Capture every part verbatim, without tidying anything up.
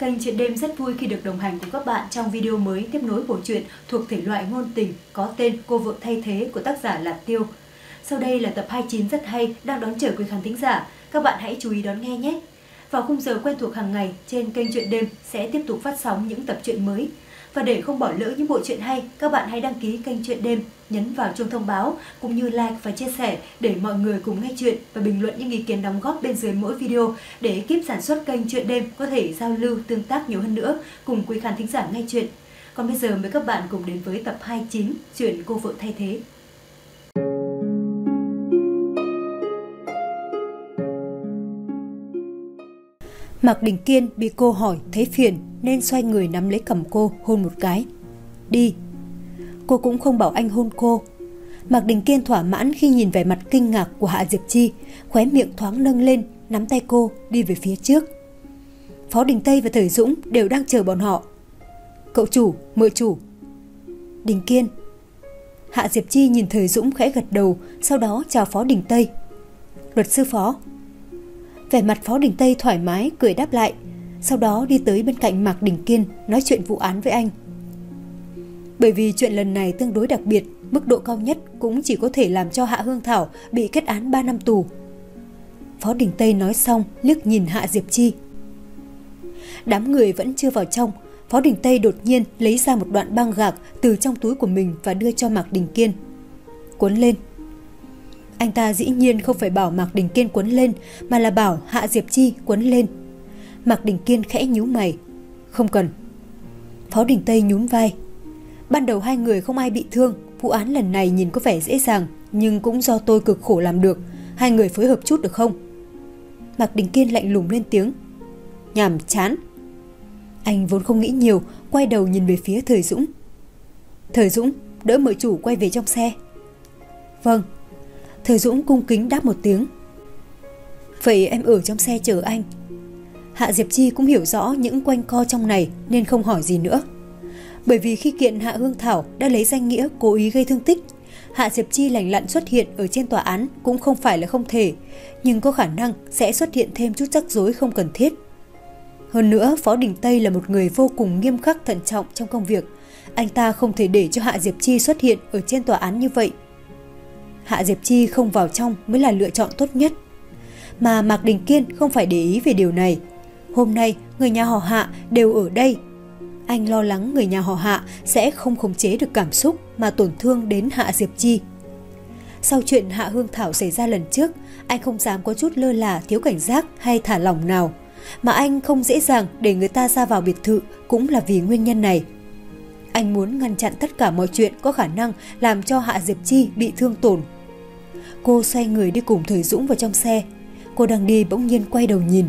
Kênh Chuyện Đêm rất vui khi được đồng hành cùng các bạn trong video mới tiếp nối bộ truyện thuộc thể loại ngôn tình có tên Cô Vợ Thay Thế của tác giả Lạt Tiêu. Sau đây là tập hai mươi chín rất hay đang đón chờ quý khán thính giả. Các bạn hãy chú ý đón nghe nhé. Vào khung giờ quen thuộc hàng ngày trên kênh Chuyện Đêm sẽ tiếp tục phát sóng những tập truyện mới. Và để không bỏ lỡ những bộ truyện hay, các bạn hãy đăng ký kênh Chuyện Đêm, nhấn vào chuông thông báo cũng như like và chia sẻ để mọi người cùng nghe chuyện và bình luận những ý kiến đóng góp bên dưới mỗi video để ekip sản xuất kênh Chuyện Đêm có thể giao lưu tương tác nhiều hơn nữa cùng quý khán thính giả nghe chuyện. Còn bây giờ mời các bạn cùng đến với tập hai mươi chín chuyện Cô Vợ Thay Thế. Mạc Đình Kiên bị cô hỏi thấy phiền nên xoay người nắm lấy cằm cô hôn một cái. Đi. Cô cũng không bảo anh hôn cô. Mạc Đình Kiên thỏa mãn khi nhìn vẻ mặt kinh ngạc của Hạ Diệp Chi, khóe miệng thoáng nâng lên, nắm tay cô đi về phía trước. Phó Đình Tây và Thời Dũng đều đang chờ bọn họ. Cậu chủ, mợ chủ. Đình Kiên. Hạ Diệp Chi nhìn Thời Dũng khẽ gật đầu, sau đó chào Phó Đình Tây. Luật sư Phó. Vẻ mặt Phó Đình Tây thoải mái cười đáp lại, sau đó đi tới bên cạnh Mạc Đình Kiên nói chuyện vụ án với anh. Bởi vì chuyện lần này tương đối đặc biệt, mức độ cao nhất cũng chỉ có thể làm cho Hạ Hương Thảo bị kết án ba năm tù. Phó Đình Tây nói xong liếc nhìn Hạ Diệp Chi. Đám người vẫn chưa vào trong, Phó Đình Tây đột nhiên lấy ra một đoạn băng gạc từ trong túi của mình và đưa cho Mạc Đình Kiên. Cuốn lên. Anh ta dĩ nhiên không phải bảo Mạc Đình Kiên quấn lên, mà là bảo Hạ Diệp Chi quấn lên. Mạc Đình Kiên khẽ nhíu mày. Không cần. Phó Đình Tây nhún vai. Ban đầu hai người không ai bị thương, vụ án lần này nhìn có vẻ dễ dàng, nhưng cũng do tôi cực khổ làm được. Hai người phối hợp chút được không? Mạc Đình Kiên lạnh lùng lên tiếng. Nhàm chán. Anh vốn không nghĩ nhiều, quay đầu nhìn về phía Thời Dũng. Thời Dũng, đỡ mợ chủ quay về trong xe. Vâng. Thời Dũng cung kính đáp một tiếng. Vậy em ở trong xe chờ anh. Hạ Diệp Chi cũng hiểu rõ những quanh co trong này nên không hỏi gì nữa. Bởi vì khi kiện Hạ Hương Thảo đã lấy danh nghĩa cố ý gây thương tích, Hạ Diệp Chi lành lặn xuất hiện ở trên tòa án cũng không phải là không thể, nhưng có khả năng sẽ xuất hiện thêm chút rắc rối không cần thiết. Hơn nữa, Phó Đình Tây là một người vô cùng nghiêm khắc thận trọng trong công việc. Anh ta không thể để cho Hạ Diệp Chi xuất hiện ở trên tòa án như vậy. Hạ Diệp Chi không vào trong mới là lựa chọn tốt nhất. Mà Mạc Đình Kiên không phải để ý về điều này. Hôm nay người nhà họ Hạ đều ở đây. Anh lo lắng người nhà họ Hạ sẽ không khống chế được cảm xúc mà tổn thương đến Hạ Diệp Chi. Sau chuyện Hạ Hương Thảo xảy ra lần trước, anh không dám có chút lơ là thiếu cảnh giác hay thả lỏng nào. Mà anh không dễ dàng để người ta ra vào biệt thự cũng là vì nguyên nhân này. Anh muốn ngăn chặn tất cả mọi chuyện có khả năng làm cho Hạ Diệp Chi bị thương tổn. Cô xoay người đi cùng Thời Dũng vào trong xe. Cô đang đi bỗng nhiên quay đầu nhìn.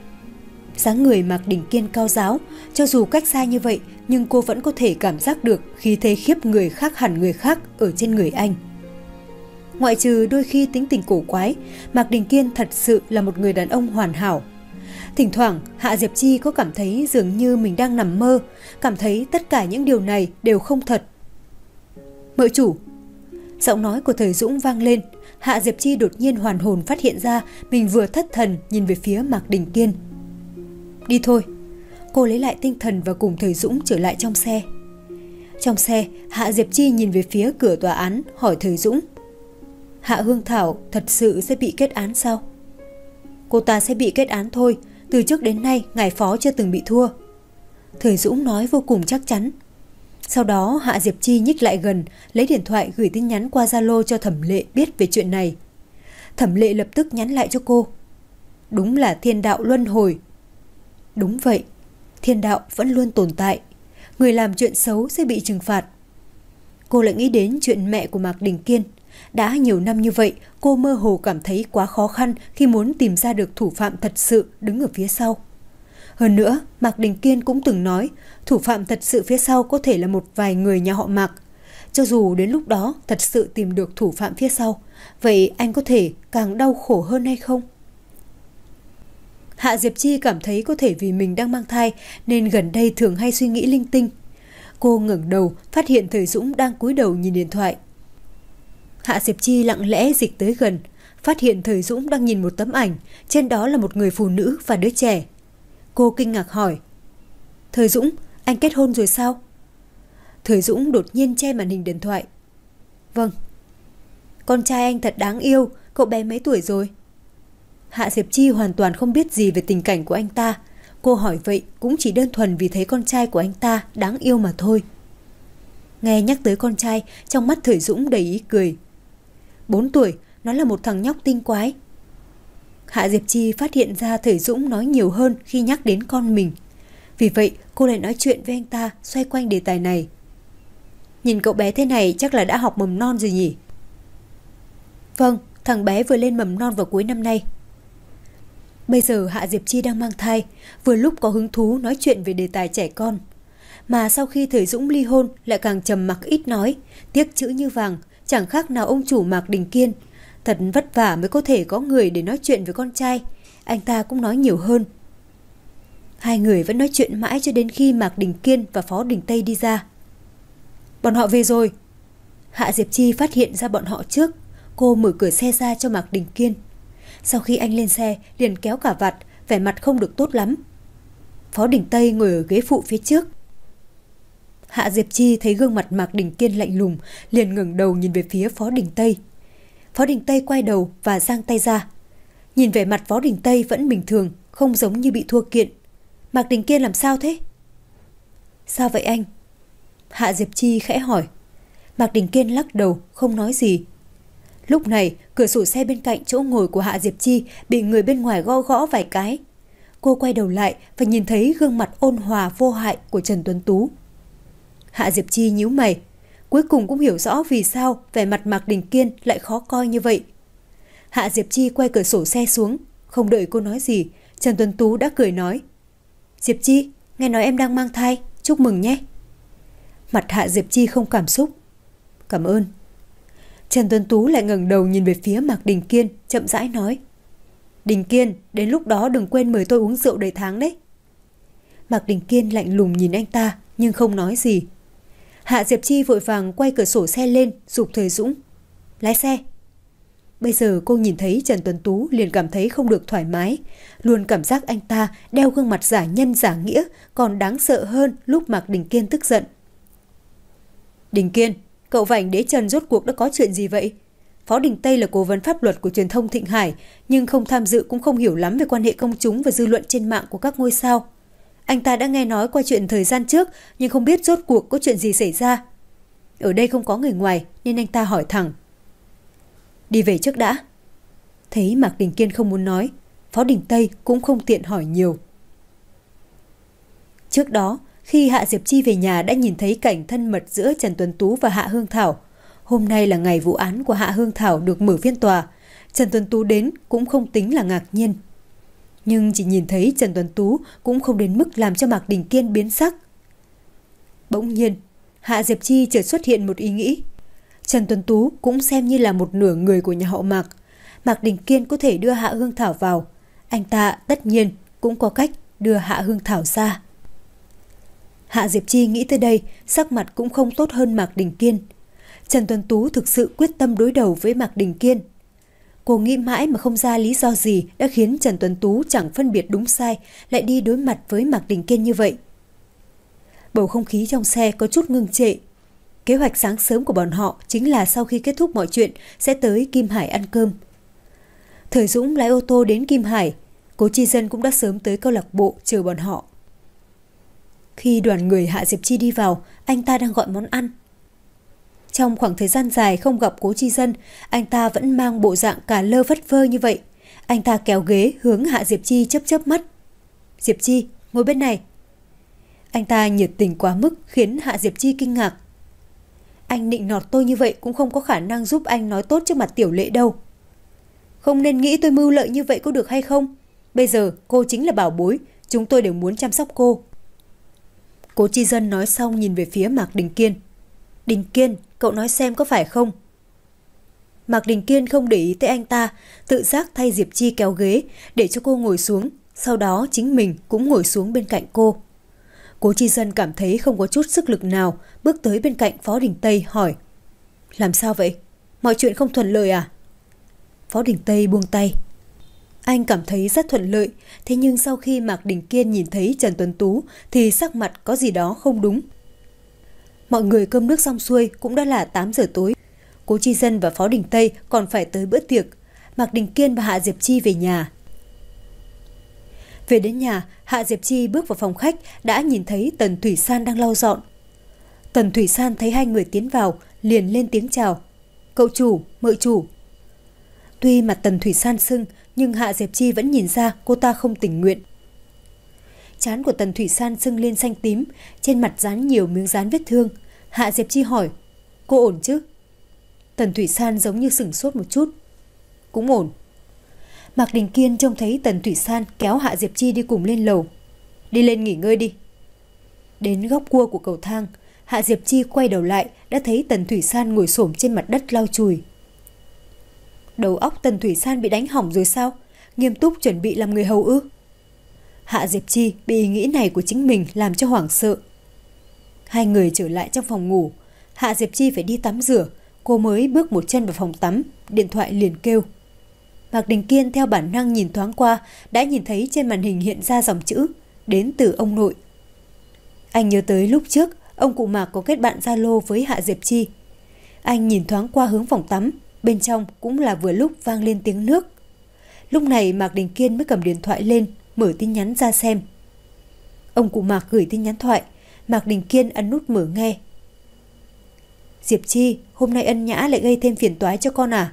Dáng người Mạc Đình Kiên cao ráo, cho dù cách xa như vậy nhưng cô vẫn có thể cảm giác được khí thế khiếp người khác hẳn người khác ở trên người anh. Ngoại trừ đôi khi tính tình cổ quái, Mạc Đình Kiên thật sự là một người đàn ông hoàn hảo. Thỉnh thoảng Hạ Diệp Chi có cảm thấy dường như mình đang nằm mơ, cảm thấy tất cả những điều này đều không thật. Mợ chủ. Giọng nói của Thời Dũng vang lên. Hạ Diệp Chi đột nhiên hoàn hồn phát hiện ra mình vừa thất thần nhìn về phía Mạc Đình Kiên. Đi thôi. Cô lấy lại tinh thần và cùng Thời Dũng trở lại trong xe. Trong xe, Hạ Diệp Chi nhìn về phía cửa tòa án hỏi Thời Dũng. Hạ Hương Thảo thật sự sẽ bị kết án sao? Cô ta sẽ bị kết án thôi. Từ trước đến nay ngài phó chưa từng bị thua. Thời Dũng nói vô cùng chắc chắn. Sau đó Hạ Diệp Chi nhích lại gần, lấy điện thoại gửi tin nhắn qua Zalo cho Thẩm Lệ biết về chuyện này. Thẩm Lệ lập tức nhắn lại cho cô. Đúng là thiên đạo luân hồi. Đúng vậy, thiên đạo vẫn luôn tồn tại. Người làm chuyện xấu sẽ bị trừng phạt. Cô lại nghĩ đến chuyện mẹ của Mạc Đình Kiên. Đã nhiều năm như vậy, cô mơ hồ cảm thấy quá khó khăn khi muốn tìm ra được thủ phạm thật sự đứng ở phía sau. Hơn nữa, Mạc Đình Kiên cũng từng nói thủ phạm thật sự phía sau có thể là một vài người nhà họ Mạc. Cho dù đến lúc đó thật sự tìm được thủ phạm phía sau, vậy anh có thể càng đau khổ hơn hay không? Hạ Diệp Chi cảm thấy có thể vì mình đang mang thai nên gần đây thường hay suy nghĩ linh tinh. Cô ngẩng đầu phát hiện Thời Dũng đang cúi đầu nhìn điện thoại. Hạ Diệp Chi lặng lẽ dịch tới gần, phát hiện Thời Dũng đang nhìn một tấm ảnh, trên đó là một người phụ nữ và đứa trẻ. Cô kinh ngạc hỏi, Thời Dũng, anh kết hôn rồi sao? Thời Dũng đột nhiên che màn hình điện thoại. Vâng. Con trai anh thật đáng yêu, cậu bé mấy tuổi rồi? Hạ Diệp Chi hoàn toàn không biết gì về tình cảnh của anh ta. Cô hỏi vậy cũng chỉ đơn thuần vì thấy con trai của anh ta đáng yêu mà thôi. Nghe nhắc tới con trai, trong mắt Thời Dũng đầy ý cười. Bốn tuổi, nó là một thằng nhóc tinh quái. Hạ Diệp Chi phát hiện ra Thời Dũng nói nhiều hơn khi nhắc đến con mình. Vì vậy cô lại nói chuyện với anh ta xoay quanh đề tài này. Nhìn cậu bé thế này chắc là đã học mầm non rồi nhỉ? Vâng, thằng bé vừa lên mầm non vào cuối năm nay. Bây giờ Hạ Diệp Chi đang mang thai, vừa lúc có hứng thú nói chuyện về đề tài trẻ con. Mà sau khi Thời Dũng ly hôn lại càng trầm mặc ít nói, tiếc chữ như vàng, chẳng khác nào ông chủ Mạc Đình Kiên. Thật vất vả mới có thể có người để nói chuyện với con trai, anh ta cũng nói nhiều hơn. Hai người vẫn nói chuyện mãi cho đến khi Mạc Đình Kiên và Phó Đình Tây đi ra. Bọn họ về rồi. Hạ Diệp Chi phát hiện ra bọn họ trước. Cô mở cửa xe ra cho Mạc Đình Kiên. Sau khi anh lên xe liền kéo cả vạt, vẻ mặt không được tốt lắm. Phó Đình Tây ngồi ở ghế phụ phía trước. Hạ Diệp Chi thấy gương mặt Mạc Đình Kiên lạnh lùng, liền ngẩng đầu nhìn về phía Phó Đình Tây. Phó Đình Tây quay đầu và giang tay ra. Nhìn vẻ mặt Phó Đình Tây vẫn bình thường, không giống như bị thua kiện. Mạc Đình Kiên làm sao thế? Sao vậy anh? Hạ Diệp Chi khẽ hỏi. Mạc Đình Kiên lắc đầu, không nói gì. Lúc này, cửa sổ xe bên cạnh chỗ ngồi của Hạ Diệp Chi bị người bên ngoài gõ gõ vài cái. Cô quay đầu lại và nhìn thấy gương mặt ôn hòa vô hại của Trần Tuấn Tú. Hạ Diệp Chi nhíu mày, cuối cùng cũng hiểu rõ vì sao vẻ mặt Mạc Đình Kiên lại khó coi như vậy. Hạ Diệp Chi quay cửa sổ xe xuống, không đợi cô nói gì, Trần Tuấn Tú đã cười nói. Diệp Chi, nghe nói em đang mang thai, chúc mừng nhé. Mặt Hạ Diệp Chi không cảm xúc. Cảm ơn. Trần Tuấn Tú lại ngẩng đầu nhìn về phía Mạc Đình Kiên, chậm rãi nói. Đình Kiên, đến lúc đó đừng quên mời tôi uống rượu đầy tháng đấy. Mạc Đình Kiên lạnh lùng nhìn anh ta, nhưng không nói gì. Hạ Diệp Chi vội vàng quay cửa sổ xe lên, giục Thời Dũng. Lái xe. Bây giờ cô nhìn thấy Trần Tuấn Tú liền cảm thấy không được thoải mái. Luôn cảm giác anh ta đeo gương mặt giả nhân giả nghĩa còn đáng sợ hơn lúc Mạc Đình Kiên tức giận. Đình Kiên, cậu và ảnh đế Trần rốt cuộc đã có chuyện gì vậy? Phó Đình Tây là cố vấn pháp luật của truyền thông Thịnh Hải, nhưng không tham dự cũng không hiểu lắm về quan hệ công chúng và dư luận trên mạng của các ngôi sao. Anh ta đã nghe nói qua chuyện thời gian trước, nhưng không biết rốt cuộc có chuyện gì xảy ra. Ở đây không có người ngoài nên anh ta hỏi thẳng. Đi về trước đã. Thấy Mạc Đình Kiên không muốn nói, Phó Đình Tây cũng không tiện hỏi nhiều. Trước đó, khi Hạ Diệp Chi về nhà đã nhìn thấy cảnh thân mật giữa Trần Tuấn Tú và Hạ Hương Thảo. Hôm nay là ngày vụ án của Hạ Hương Thảo được mở phiên tòa. Trần Tuấn Tú đến cũng không tính là ngạc nhiên. Nhưng chỉ nhìn thấy Trần Tuấn Tú cũng không đến mức làm cho Mạc Đình Kiên biến sắc. Bỗng nhiên, Hạ Diệp Chi chợt xuất hiện một ý nghĩ. Trần Tuấn Tú cũng xem như là một nửa người của nhà họ Mạc. Mạc Đình Kiên có thể đưa Hạ Hương Thảo vào. Anh ta tất nhiên cũng có cách đưa Hạ Hương Thảo ra. Hạ Diệp Chi nghĩ tới đây, sắc mặt cũng không tốt hơn Mạc Đình Kiên. Trần Tuấn Tú thực sự quyết tâm đối đầu với Mạc Đình Kiên. Cô nghĩ mãi mà không ra lý do gì đã khiến Trần Tuấn Tú chẳng phân biệt đúng sai, lại đi đối mặt với Mạc Đình Kiên như vậy. Bầu không khí trong xe có chút ngưng trệ. Kế hoạch sáng sớm của bọn họ chính là sau khi kết thúc mọi chuyện sẽ tới Kim Hải ăn cơm. Thời Dũng lái ô tô đến Kim Hải, Cố Chi Dân cũng đã sớm tới câu lạc bộ chờ bọn họ. Khi đoàn người Hạ Diệp Chi đi vào, anh ta đang gọi món ăn. Trong khoảng thời gian dài không gặp Cố Chi Dân, anh ta vẫn mang bộ dạng cả lơ phất phơ như vậy. Anh ta kéo ghế hướng Hạ Diệp Chi chớp chớp mắt. Diệp Chi, ngồi bên này. Anh ta nhiệt tình quá mức khiến Hạ Diệp Chi kinh ngạc. Anh nịnh nọt tôi như vậy cũng không có khả năng giúp anh nói tốt trước mặt Tiểu Lệ đâu. Không nên nghĩ tôi mưu lợi như vậy có được hay không? Bây giờ cô chính là bảo bối, chúng tôi đều muốn chăm sóc cô. Cố Chi Dân nói xong nhìn về phía Mạc Đình Kiên. Đình Kiên, cậu nói xem có phải không? Mạc Đình Kiên không để ý tới anh ta, tự giác thay Diệp Chi kéo ghế để cho cô ngồi xuống, sau đó chính mình cũng ngồi xuống bên cạnh cô. Cố Chi Dân cảm thấy không có chút sức lực nào, bước tới bên cạnh Phó Đình Tây hỏi. Làm sao vậy? Mọi chuyện không thuận lợi à? Phó Đình Tây buông tay. Anh cảm thấy rất thuận lợi, thế nhưng sau khi Mạc Đình Kiên nhìn thấy Trần Tuấn Tú thì sắc mặt có gì đó không đúng. Mọi người cơm nước xong xuôi cũng đã là tám giờ tối. Cố Chi Dân và Phó Đình Tây còn phải tới bữa tiệc. Mạc Đình Kiên và Hạ Diệp Chi về nhà. Về đến nhà, Hạ Diệp Chi bước vào phòng khách đã nhìn thấy Tần Thủy San đang lau dọn. Tần Thủy San thấy hai người tiến vào, liền lên tiếng chào. Cậu chủ, mợ chủ. Tuy mặt Tần Thủy San sưng, nhưng Hạ Diệp Chi vẫn nhìn ra cô ta không tình nguyện. Trán của Tần Thủy San sưng lên xanh tím, trên mặt dán nhiều miếng dán vết thương. Hạ Diệp Chi hỏi, cô ổn chứ? Tần Thủy San giống như sửng sốt một chút. Cũng ổn. Mạc Đình Kiên trông thấy Tần Thủy San kéo Hạ Diệp Chi đi cùng lên lầu. Đi lên nghỉ ngơi đi. Đến góc cua của cầu thang, Hạ Diệp Chi quay đầu lại đã thấy Tần Thủy San ngồi xổm trên mặt đất lau chùi. Đầu óc Tần Thủy San bị đánh hỏng rồi sao? Nghiêm túc chuẩn bị làm người hầu ư? Hạ Diệp Chi bị ý nghĩ này của chính mình làm cho hoảng sợ. Hai người trở lại trong phòng ngủ. Hạ Diệp Chi phải đi tắm rửa. Cô mới bước một chân vào phòng tắm, điện thoại liền kêu. Mạc Đình Kiên theo bản năng nhìn thoáng qua, đã nhìn thấy trên màn hình hiện ra dòng chữ đến từ ông nội. Anh nhớ tới lúc trước ông cụ Mạc có kết bạn Zalo với Hạ Diệp Chi. Anh nhìn thoáng qua hướng phòng tắm, bên trong cũng là vừa lúc vang lên tiếng nước. Lúc này Mạc Đình Kiên mới cầm điện thoại lên, mở tin nhắn ra xem. Ông cụ Mạc gửi tin nhắn thoại, Mạc Đình Kiên ấn nút mở nghe. Diệp Chi, hôm nay Ân Nhã lại gây thêm phiền toái cho con à?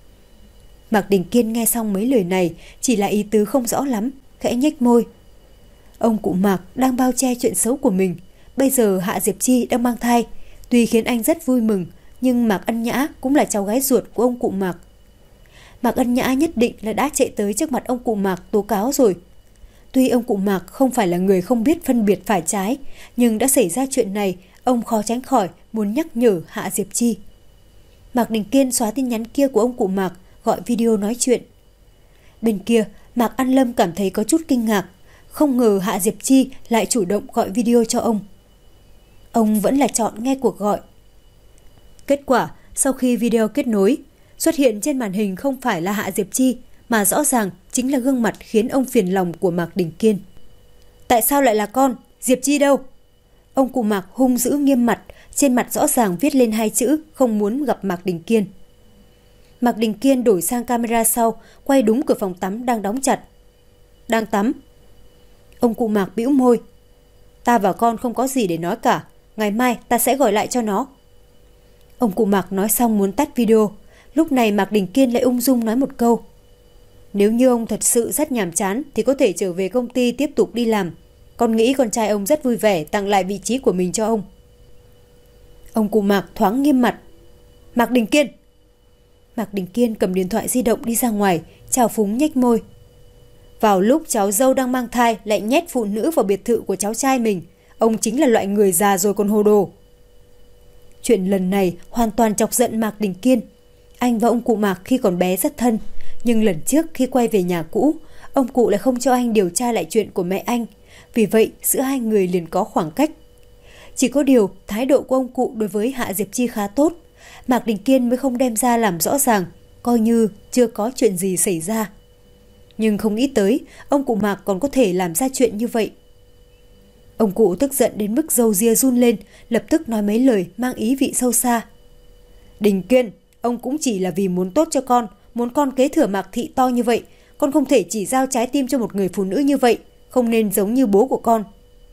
Mạc Đình Kiên nghe xong mấy lời này, chỉ là ý tứ không rõ lắm, khẽ nhếch môi. Ông cụ Mạc đang bao che chuyện xấu của mình. Bây giờ Hạ Diệp Chi đang mang thai, tuy khiến anh rất vui mừng, nhưng Mạc Ân Nhã cũng là cháu gái ruột của ông cụ Mạc. Mạc Ân Nhã nhất định là đã chạy tới trước mặt ông cụ Mạc tố cáo rồi. Tuy ông cụ Mạc không phải là người không biết phân biệt phải trái, nhưng đã xảy ra chuyện này, ông khó tránh khỏi muốn nhắc nhở Hạ Diệp Chi. Mạc Đình Kiên xóa tin nhắn kia của ông cụ Mạc, gọi video nói chuyện. Bên kia, Mạc An Lâm cảm thấy có chút kinh ngạc, không ngờ Hạ Diệp Chi lại chủ động gọi video cho ông. Ông vẫn là chọn nghe cuộc gọi. Kết quả, sau khi video kết nối, xuất hiện trên màn hình không phải là Hạ Diệp Chi, mà rõ ràng chính là gương mặt khiến ông phiền lòng của Mạc Đình Kiên. Tại sao lại là con? Diệp Chi đâu? Ông cụ Mạc hung dữ nghiêm mặt, trên mặt rõ ràng viết lên hai chữ không muốn gặp Mạc Đình Kiên. Mạc Đình Kiên đổi sang camera sau, quay đúng cửa phòng tắm đang đóng chặt. Đang tắm. Ông cụ Mạc bĩu môi. Ta và con không có gì để nói cả, ngày mai ta sẽ gọi lại cho nó. Ông cụ Mạc nói xong muốn tắt video. Lúc này Mạc Đình Kiên lại ung dung nói một câu. Nếu như ông thật sự rất nhàm chán thì có thể trở về công ty tiếp tục đi làm. Con nghĩ con trai ông rất vui vẻ tặng lại vị trí của mình cho ông. Ông cụ Mạc thoáng nghiêm mặt. Mạc Đình Kiên. Mạc Đình Kiên cầm điện thoại di động đi ra ngoài, chào phúng nhếch môi. Vào lúc cháu dâu đang mang thai lại nhét phụ nữ vào biệt thự của cháu trai mình, ông chính là loại người già rồi còn hồ đồ. Chuyện lần này hoàn toàn chọc giận Mạc Đình Kiên. Anh và ông cụ Mạc khi còn bé rất thân, nhưng lần trước khi quay về nhà cũ, ông cụ lại không cho anh điều tra lại chuyện của mẹ anh. Vì vậy giữa hai người liền có khoảng cách. Chỉ có điều thái độ của ông cụ đối với Hạ Diệp Chi khá tốt, Mạc Đình Kiên mới không đem ra làm rõ ràng, coi như chưa có chuyện gì xảy ra. Nhưng không nghĩ tới ông cụ Mạc còn có thể làm ra chuyện như vậy. Ông cụ tức giận đến mức râu ria run lên, lập tức nói mấy lời mang ý vị sâu xa. Đình Kiên, ông cũng chỉ là vì muốn tốt cho con, muốn con kế thừa Mạc thị to như vậy. Con không thể chỉ giao trái tim cho một người phụ nữ như vậy, không nên giống như bố của con.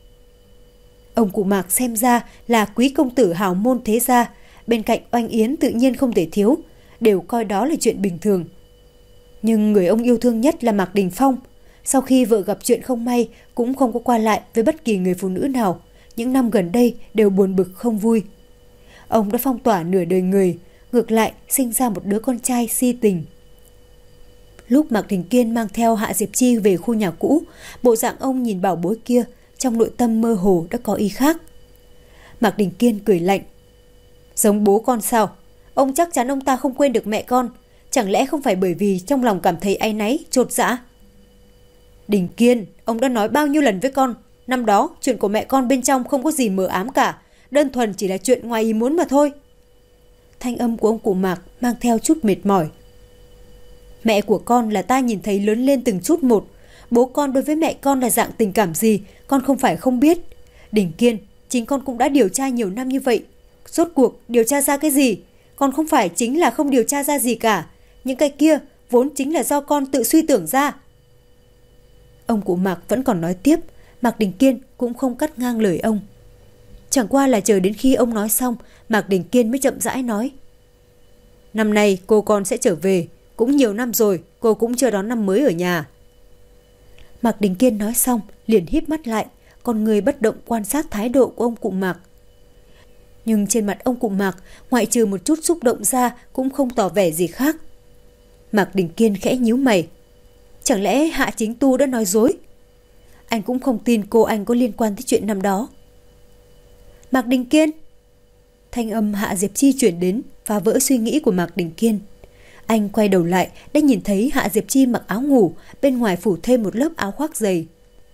Ông cụ Mạc xem ra là quý công tử hào môn thế gia, bên cạnh oanh yến tự nhiên không thể thiếu, đều coi đó là chuyện bình thường. Nhưng người ông yêu thương nhất là Mạc Đình Phong. Sau khi vợ gặp chuyện không may, cũng không có qua lại với bất kỳ người phụ nữ nào. Những năm gần đây đều buồn bực không vui. Ông đã phong tỏa nửa đời người, ngược lại sinh ra một đứa con trai si tình. Lúc Mạc Đình Kiên mang theo Hạ Diệp Chi về khu nhà cũ, bộ dạng ông nhìn bảo bối kia, trong nội tâm mơ hồ đã có ý khác. Mạc Đình Kiên cười lạnh. Giống bố con sao? Ông chắc chắn ông ta không quên được mẹ con. Chẳng lẽ không phải bởi vì trong lòng cảm thấy áy náy, chột dạ? Đình Kiên, ông đã nói bao nhiêu lần với con. Năm đó, chuyện của mẹ con bên trong không có gì mờ ám cả. Đơn thuần chỉ là chuyện ngoài ý muốn mà thôi. Thanh âm của ông cụ Mạc mang theo chút mệt mỏi. Mẹ của con là ta nhìn thấy lớn lên từng chút một. Bố con đối với mẹ con là dạng tình cảm gì, con không phải không biết. Đình Kiên, chính con cũng đã điều tra nhiều năm như vậy. Rốt cuộc điều tra ra cái gì? Con không phải chính là không điều tra ra gì cả. Những cái kia vốn chính là do con tự suy tưởng ra. Ông cụ Mạc vẫn còn nói tiếp, Mạc Đình Kiên cũng không cắt ngang lời ông. Chẳng qua là chờ đến khi ông nói xong, Mạc Đình Kiên mới chậm rãi nói. Năm nay cô con sẽ trở về, cũng nhiều năm rồi, cô cũng chưa đón năm mới ở nhà. Mạc Đình Kiên nói xong, liền híp mắt lại, con người bất động quan sát thái độ của ông cụ Mạc. Nhưng trên mặt ông cụ Mạc, ngoại trừ một chút xúc động ra, cũng không tỏ vẻ gì khác. Mạc Đình Kiên khẽ nhíu mày. Chẳng lẽ Hạ Chính Tu đã nói dối? Anh cũng không tin cô anh có liên quan tới chuyện năm đó. Mạc Đình Kiên! Thanh âm Hạ Diệp Chi chuyển đến, phá vỡ suy nghĩ của Mạc Đình Kiên. Anh quay đầu lại, đã nhìn thấy Hạ Diệp Chi mặc áo ngủ, bên ngoài phủ thêm một lớp áo khoác dày.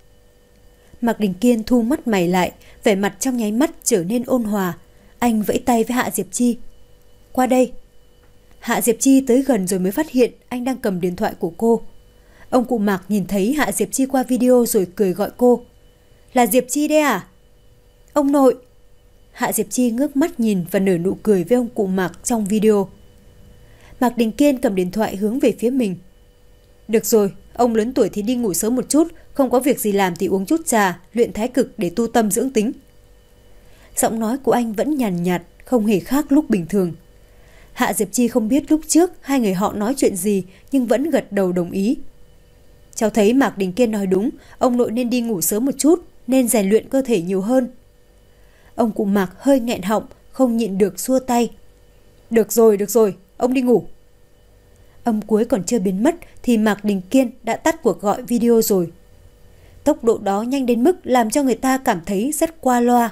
Mạc Đình Kiên thu mắt mày lại, vẻ mặt trong nháy mắt trở nên ôn hòa. Anh vẫy tay với Hạ Diệp Chi. Qua đây. Hạ Diệp Chi tới gần rồi mới phát hiện anh đang cầm điện thoại của cô. Ông cụ Mạc nhìn thấy Hạ Diệp Chi qua video rồi cười gọi cô. Là Diệp Chi đấy à? Ông nội. Hạ Diệp Chi ngước mắt nhìn và nở nụ cười với ông cụ Mạc trong video. Mạc Đình Kiên cầm điện thoại hướng về phía mình. Được rồi, ông lớn tuổi thì đi ngủ sớm một chút, không có việc gì làm thì uống chút trà, luyện thái cực để tu tâm dưỡng tính. Giọng nói của anh vẫn nhàn nhạt, không hề khác lúc bình thường. Hạ Diệp Chi không biết lúc trước hai người họ nói chuyện gì, nhưng vẫn gật đầu đồng ý. Cháu thấy Mạc Đình Kiên nói đúng, ông nội nên đi ngủ sớm một chút, nên rèn luyện cơ thể nhiều hơn. Ông cụ Mạc hơi nghẹn họng, không nhịn được xua tay. Được rồi, được rồi, ông đi ngủ. Âm cuối còn chưa biến mất thì Mạc Đình Kiên đã tắt cuộc gọi video rồi. Tốc độ đó nhanh đến mức làm cho người ta cảm thấy rất qua loa.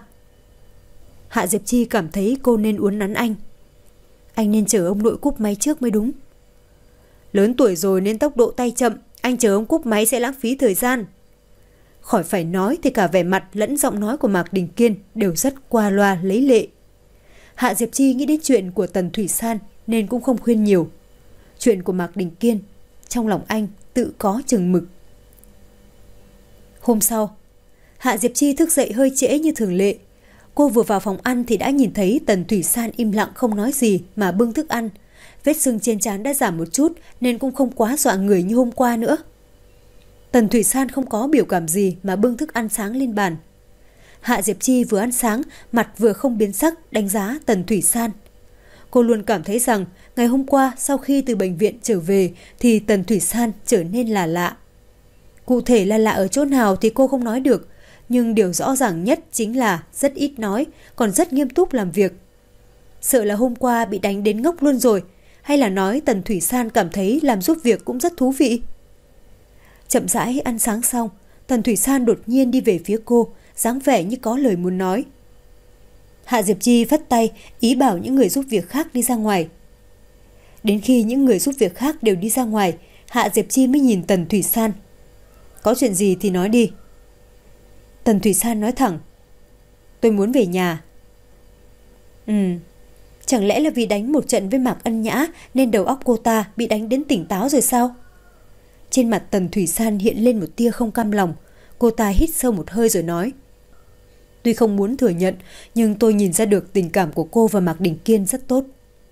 Hạ Diệp Chi cảm thấy cô nên uốn nắn anh. Anh nên chờ ông nội cúp máy trước mới đúng. Lớn tuổi rồi nên tốc độ tay chậm, anh chờ ông cúp máy sẽ lãng phí thời gian. Khỏi phải nói thì cả vẻ mặt lẫn giọng nói của Mạc Đình Kiên đều rất qua loa lấy lệ. Hạ Diệp Chi nghĩ đến chuyện của Tần Thủy San nên cũng không khuyên nhiều. Chuyện của Mạc Đình Kiên, trong lòng anh tự có chừng mực. Hôm sau, Hạ Diệp Chi thức dậy hơi trễ như thường lệ. Cô vừa vào phòng ăn thì đã nhìn thấy Tần Thủy San im lặng không nói gì mà bưng thức ăn. Vết sưng trên trán đã giảm một chút nên cũng không quá dọa người như hôm qua nữa. Tần Thủy San không có biểu cảm gì mà bưng thức ăn sáng lên bàn. Hạ Diệp Chi vừa ăn sáng, mặt vừa không biến sắc đánh giá Tần Thủy San. Cô luôn cảm thấy rằng ngày hôm qua sau khi từ bệnh viện trở về thì Tần Thủy San trở nên là lạ. Cụ thể là lạ ở chỗ nào thì cô không nói được, nhưng điều rõ ràng nhất chính là rất ít nói, còn rất nghiêm túc làm việc. Sợ là hôm qua bị đánh đến ngốc luôn rồi, hay là nói Tần Thủy San cảm thấy làm giúp việc cũng rất thú vị. Chậm rãi ăn sáng xong, Tần Thủy San đột nhiên đi về phía cô, dáng vẻ như có lời muốn nói. Hạ Diệp Chi phất tay, ý bảo những người giúp việc khác đi ra ngoài. Đến khi những người giúp việc khác đều đi ra ngoài, Hạ Diệp Chi mới nhìn Tần Thủy San. Có chuyện gì thì nói đi. Tần Thủy San nói thẳng. Tôi muốn về nhà. Ừ, chẳng lẽ là vì đánh một trận với Mạc Ân Nhã nên đầu óc cô ta bị đánh đến tỉnh táo rồi sao? Trên mặt Tần Thủy San hiện lên một tia không cam lòng. Cô ta hít sâu một hơi rồi nói. Tuy không muốn thừa nhận, nhưng tôi nhìn ra được tình cảm của cô và Mạc Đình Kiên rất tốt.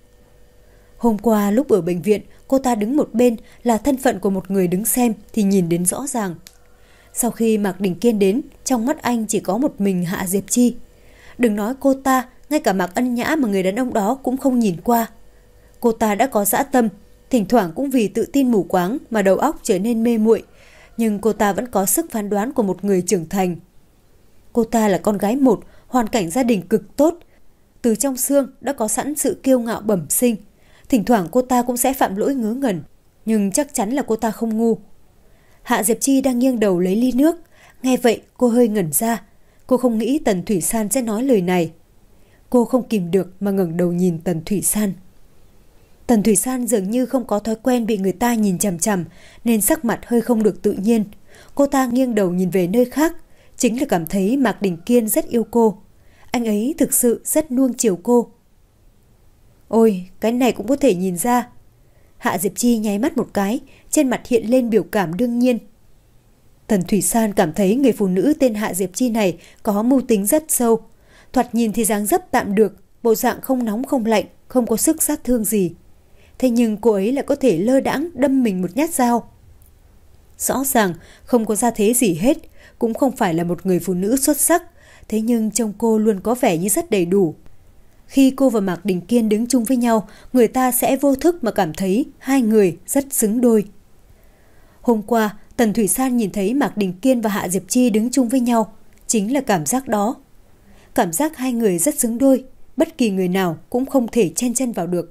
Hôm qua lúc ở bệnh viện, cô ta đứng một bên, là thân phận của một người đứng xem thì nhìn đến rõ ràng. Sau khi Mạc Đình Kiên đến, trong mắt anh chỉ có một mình Hạ Diệp Chi. Đừng nói cô ta, ngay cả Mạc Ân Nhã mà người đàn ông đó cũng không nhìn qua. Cô ta đã có dã tâm, thỉnh thoảng cũng vì tự tin mù quáng mà đầu óc trở nên mê muội, nhưng cô ta vẫn có sức phán đoán của một người trưởng thành. Cô ta là con gái một, hoàn cảnh gia đình cực tốt. Từ trong xương đã có sẵn sự kiêu ngạo bẩm sinh. Thỉnh thoảng cô ta cũng sẽ phạm lỗi ngớ ngẩn, nhưng chắc chắn là cô ta không ngu. Hạ Diệp Chi đang nghiêng đầu lấy ly nước. Nghe vậy cô hơi ngẩn ra. Cô không nghĩ Tần Thủy San sẽ nói lời này. Cô không kìm được mà ngẩng đầu nhìn Tần Thủy San. Tần Thủy San dường như không có thói quen bị người ta nhìn chằm chằm, nên sắc mặt hơi không được tự nhiên. Cô ta nghiêng đầu nhìn về nơi khác, chính là cảm thấy Mạc Đình Kiên rất yêu cô. Anh ấy thực sự rất nuông chiều cô. Ôi, cái này cũng có thể nhìn ra. Hạ Diệp Chi nháy mắt một cái, trên mặt hiện lên biểu cảm đương nhiên. Tần Thủy San cảm thấy người phụ nữ tên Hạ Diệp Chi này có mưu tính rất sâu. Thoạt nhìn thì dáng dấp tạm được, bộ dạng không nóng không lạnh, không có sức sát thương gì. Thế nhưng cô ấy lại có thể lơ đãng đâm mình một nhát dao. Rõ ràng không có gia thế gì hết, cũng không phải là một người phụ nữ xuất sắc, thế nhưng trông cô luôn có vẻ như rất đầy đủ. Khi cô và Mạc Đình Kiên đứng chung với nhau, người ta sẽ vô thức mà cảm thấy hai người rất xứng đôi. Hôm qua, Tần Thủy San nhìn thấy Mạc Đình Kiên và Hạ Diệp Chi đứng chung với nhau, chính là cảm giác đó. Cảm giác hai người rất xứng đôi, bất kỳ người nào cũng không thể chen chân vào được.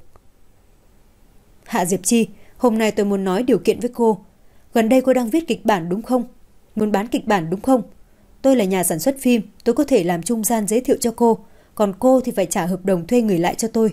Hạ Diệp Chi, hôm nay tôi muốn nói điều kiện với cô. Gần đây cô đang viết kịch bản đúng không? Muốn bán kịch bản đúng không? Tôi là nhà sản xuất phim, tôi có thể làm trung gian giới thiệu cho cô, còn cô thì phải trả hợp đồng thuê người lại cho tôi.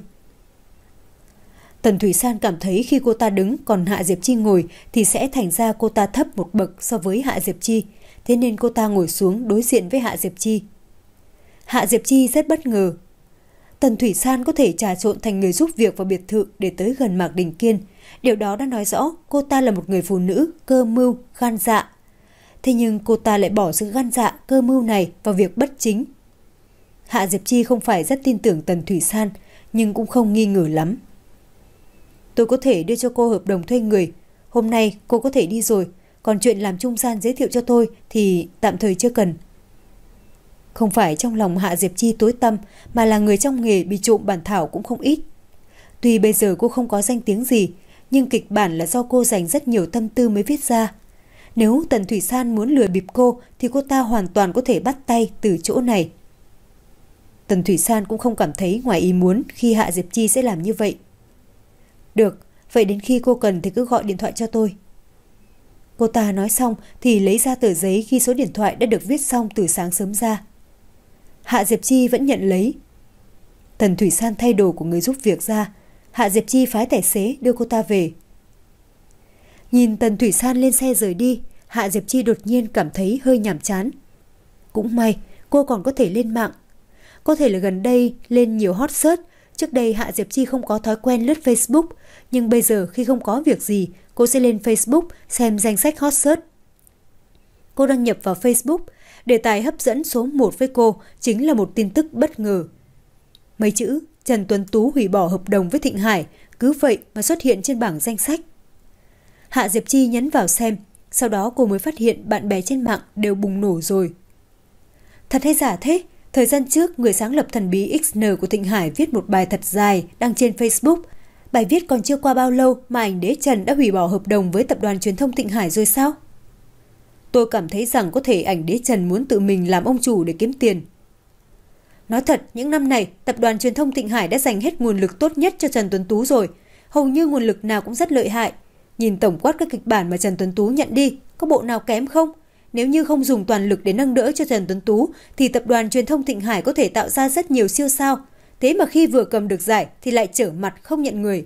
Tần Thủy San cảm thấy khi cô ta đứng còn Hạ Diệp Chi ngồi thì sẽ thành ra cô ta thấp một bậc so với Hạ Diệp Chi, thế nên cô ta ngồi xuống đối diện với Hạ Diệp Chi. Hạ Diệp Chi rất bất ngờ. Tần Thủy San có thể trà trộn thành người giúp việc vào biệt thự để tới gần Mạc Đình Kiên. Điều đó đã nói rõ cô ta là một người phụ nữ cơ mưu, gan dạ. Thế nhưng cô ta lại bỏ sự gan dạ, cơ mưu này vào việc bất chính. Hạ Diệp Chi không phải rất tin tưởng Tần Thủy San, nhưng cũng không nghi ngờ lắm. Tôi có thể đưa cho cô hợp đồng thuê người. Hôm nay cô có thể đi rồi, còn chuyện làm trung gian giới thiệu cho tôi thì tạm thời chưa cần. Không phải trong lòng Hạ Diệp Chi tối tăm, mà là người trong nghề bị trộm bản thảo cũng không ít. Tuy bây giờ cô không có danh tiếng gì, nhưng kịch bản là do cô dành rất nhiều tâm tư mới viết ra. Nếu Tần Thủy San muốn lừa bịp cô thì cô ta hoàn toàn có thể bắt tay từ chỗ này. Tần Thủy San cũng không cảm thấy ngoài ý muốn khi Hạ Diệp Chi sẽ làm như vậy. Được, vậy đến khi cô cần thì cứ gọi điện thoại cho tôi. Cô ta nói xong thì lấy ra tờ giấy ghi số điện thoại đã được viết xong từ sáng sớm ra. Hạ Diệp Chi vẫn nhận lấy. Tần Thủy San thay đồ của người giúp việc ra. Hạ Diệp Chi phái tài xế đưa cô ta về. Nhìn Tần Thủy San lên xe rời đi, Hạ Diệp Chi đột nhiên cảm thấy hơi nhàm chán. Cũng may cô còn có thể lên mạng. Có thể là gần đây lên nhiều hot search. Trước đây Hạ Diệp Chi không có thói quen lướt Facebook, nhưng bây giờ khi không có việc gì, cô sẽ lên Facebook xem danh sách hot search. Cô đăng nhập vào Facebook, đề tài hấp dẫn số một với cô chính là một tin tức bất ngờ. Mấy chữ Trần Tuấn Tú hủy bỏ hợp đồng với Thịnh Hải cứ vậy mà xuất hiện trên bảng danh sách. Hạ Diệp Chi nhấn vào xem, sau đó cô mới phát hiện bạn bè trên mạng đều bùng nổ rồi. Thật hay giả thế? Thời gian trước, người sáng lập thần bí ích en của Thịnh Hải viết một bài thật dài đăng trên Facebook. Bài viết còn chưa qua bao lâu mà ảnh đế Trần đã hủy bỏ hợp đồng với tập đoàn truyền thông Thịnh Hải rồi sao? Tôi cảm thấy rằng có thể ảnh đế Trần muốn tự mình làm ông chủ để kiếm tiền. Nói thật, những năm này, tập đoàn truyền thông Thịnh Hải đã dành hết nguồn lực tốt nhất cho Trần Tuấn Tú rồi. Hầu như nguồn lực nào cũng rất lợi hại. Nhìn tổng quát các kịch bản mà Trần Tuấn Tú nhận đi, có bộ nào kém không? Nếu như không dùng toàn lực để nâng đỡ cho Trần Tuấn Tú, thì tập đoàn truyền thông Thịnh Hải có thể tạo ra rất nhiều siêu sao. Thế mà khi vừa cầm được giải thì lại trở mặt không nhận người.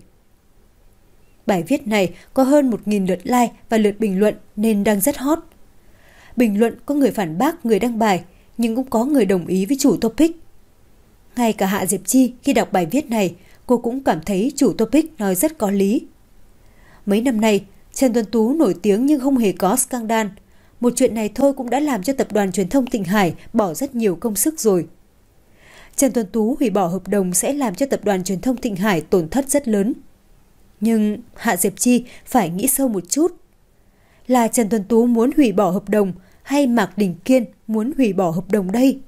Bài viết này có hơn một nghìn lượt like và lượt bình luận nên đang rất hot. Bình luận có người phản bác người đăng bài, nhưng cũng có người đồng ý với chủ topic. Ngay cả Hạ Diệp Chi khi đọc bài viết này, cô cũng cảm thấy chủ topic nói rất có lý. Mấy năm nay, Trần Tuấn Tú nổi tiếng nhưng không hề có scandal. Một chuyện này thôi cũng đã làm cho tập đoàn truyền thông Thịnh Hải bỏ rất nhiều công sức rồi. Trần Tuấn Tú hủy bỏ hợp đồng sẽ làm cho tập đoàn truyền thông Thịnh Hải tổn thất rất lớn. Nhưng Hạ Diệp Chi phải nghĩ sâu một chút. Là Trần Tuấn Tú muốn hủy bỏ hợp đồng hay Mạc Đình Kiên muốn hủy bỏ hợp đồng đây?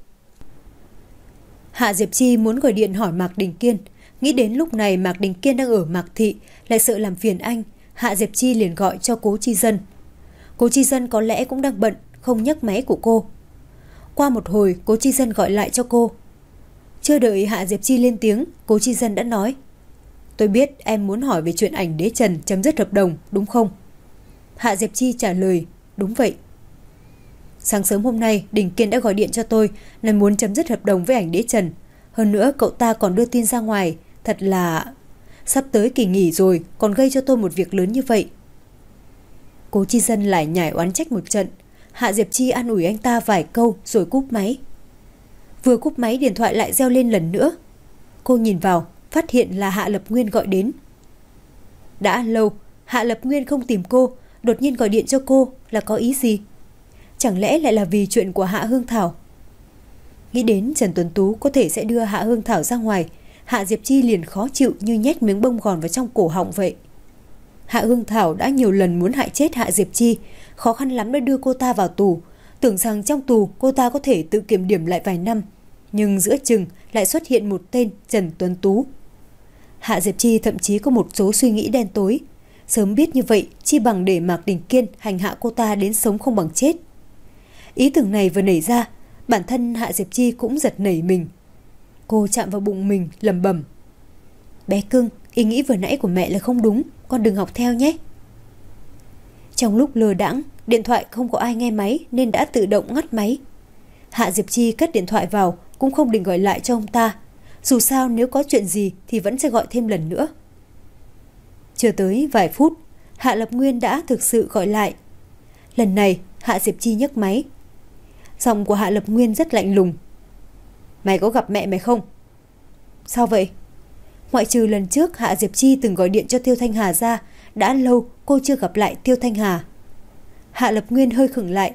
Hạ Diệp Chi muốn gọi điện hỏi Mạc Đình Kiên. Nghĩ đến lúc này Mạc Đình Kiên đang ở Mạc Thị, lại sợ làm phiền anh, Hạ Diệp Chi liền gọi cho Cố Chi Dân. Cố Chi Dân có lẽ cũng đang bận, không nhấc máy của cô. Qua một hồi, Cố Chi Dân gọi lại cho cô. Chưa đợi Hạ Diệp Chi lên tiếng, Cố Chi Dân đã nói: Tôi biết em muốn hỏi về chuyện ảnh đế Trần chấm dứt hợp đồng, đúng không? Hạ Diệp Chi trả lời: Đúng vậy. Sáng sớm hôm nay, Đình Kiên đã gọi điện cho tôi, nói muốn chấm dứt hợp đồng với ảnh đế Trần. Hơn nữa, cậu ta còn đưa tin ra ngoài, thật là... Sắp tới kỳ nghỉ rồi, còn gây cho tôi một việc lớn như vậy. Cố Chi Dân lại nhảy oán trách một trận. Hạ Diệp Chi an ủi anh ta vài câu rồi cúp máy. Vừa cúp máy, điện thoại lại reo lên lần nữa. Cô nhìn vào, phát hiện là Hạ Lập Nguyên gọi đến. Đã lâu, Hạ Lập Nguyên không tìm cô, đột nhiên gọi điện cho cô là có ý gì? Chẳng lẽ lại là vì chuyện của Hạ Hương Thảo? Nghĩ đến Trần Tuấn Tú có thể sẽ đưa Hạ Hương Thảo ra ngoài, Hạ Diệp Chi liền khó chịu như nhét miếng bông gòn vào trong cổ họng vậy. Hạ Hương Thảo đã nhiều lần muốn hại chết Hạ Diệp Chi, khó khăn lắm đã đưa cô ta vào tù, tưởng rằng trong tù cô ta có thể tự kiểm điểm lại vài năm, nhưng giữa chừng lại xuất hiện một tên Trần Tuấn Tú. Hạ Diệp Chi thậm chí có một số suy nghĩ đen tối, sớm biết như vậy chi bằng để Mạc Đình Kiên hành hạ cô ta đến sống không bằng chết. Ý tưởng này vừa nảy ra, bản thân Hạ Diệp Chi cũng giật nảy mình. Cô chạm vào bụng mình lẩm bẩm: bé cưng, ý nghĩ vừa nãy của mẹ là không đúng, con đừng học theo nhé. Trong lúc lơ đãng, điện thoại không có ai nghe máy nên đã tự động ngắt máy. Hạ Diệp Chi cất điện thoại vào, cũng không định gọi lại cho ông ta. Dù sao nếu có chuyện gì thì vẫn sẽ gọi thêm lần nữa. Chưa tới vài phút, Hạ Lập Nguyên đã thực sự gọi lại. Lần này Hạ Diệp Chi nhấc máy. Giọng của Hạ Lập Nguyên rất lạnh lùng: mày có gặp mẹ mày không? Sao vậy? Ngoại trừ lần trước Hạ Diệp Chi từng gọi điện cho Tiêu Thanh Hà ra, đã lâu cô chưa gặp lại Tiêu Thanh Hà. Hạ Lập Nguyên hơi khựng lại.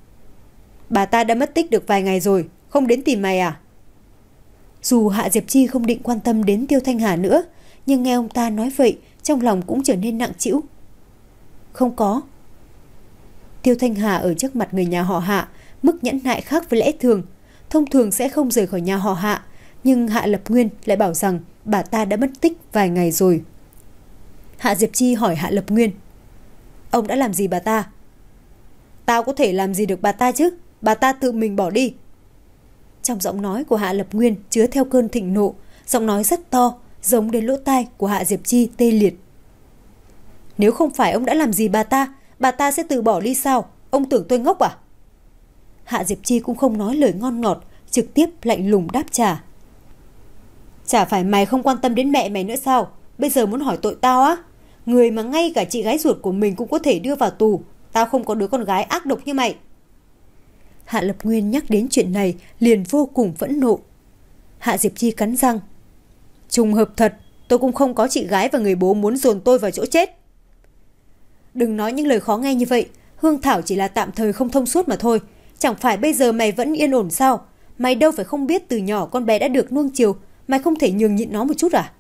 Bà ta đã mất tích được vài ngày rồi, không đến tìm mày à? Dù Hạ Diệp Chi không định quan tâm đến Tiêu Thanh Hà nữa, nhưng nghe ông ta nói vậy, trong lòng cũng trở nên nặng trĩu. Không có. Tiêu Thanh Hà ở trước mặt người nhà họ Hạ, mức nhẫn nại khác với lẽ thường, thông thường sẽ không rời khỏi nhà họ Hạ, nhưng Hạ Lập Nguyên lại bảo rằng bà ta đã mất tích vài ngày rồi. Hạ Diệp Chi hỏi Hạ Lập Nguyên: ông đã làm gì bà ta? Tao có thể làm gì được bà ta chứ, bà ta tự mình bỏ đi. Trong giọng nói của Hạ Lập Nguyên chứa theo cơn thịnh nộ, giọng nói rất to, giống đến lỗ tai của Hạ Diệp Chi tê liệt. Nếu không phải ông đã làm gì bà ta, bà ta sẽ tự bỏ đi sao? Ông tưởng tôi ngốc à? Hạ Diệp Chi cũng không nói lời ngon ngọt, trực tiếp lạnh lùng đáp trả. Chả phải mày không quan tâm đến mẹ mày nữa sao? Bây giờ muốn hỏi tội tao á? Người mà ngay cả chị gái ruột của mình cũng có thể đưa vào tù, tao không có đứa con gái ác độc như mày. Hạ Lập Nguyên nhắc đến chuyện này liền vô cùng phẫn nộ. Hạ Diệp Chi cắn răng. Trùng hợp thật, tôi cũng không có chị gái và người bố muốn dồn tôi vào chỗ chết. Đừng nói những lời khó nghe như vậy, Hương Thảo chỉ là tạm thời không thông suốt mà thôi. Chẳng phải bây giờ mày vẫn yên ổn sao? Mày đâu phải không biết từ nhỏ con bé đã được nuông chiều, mày không thể nhường nhịn nó một chút à?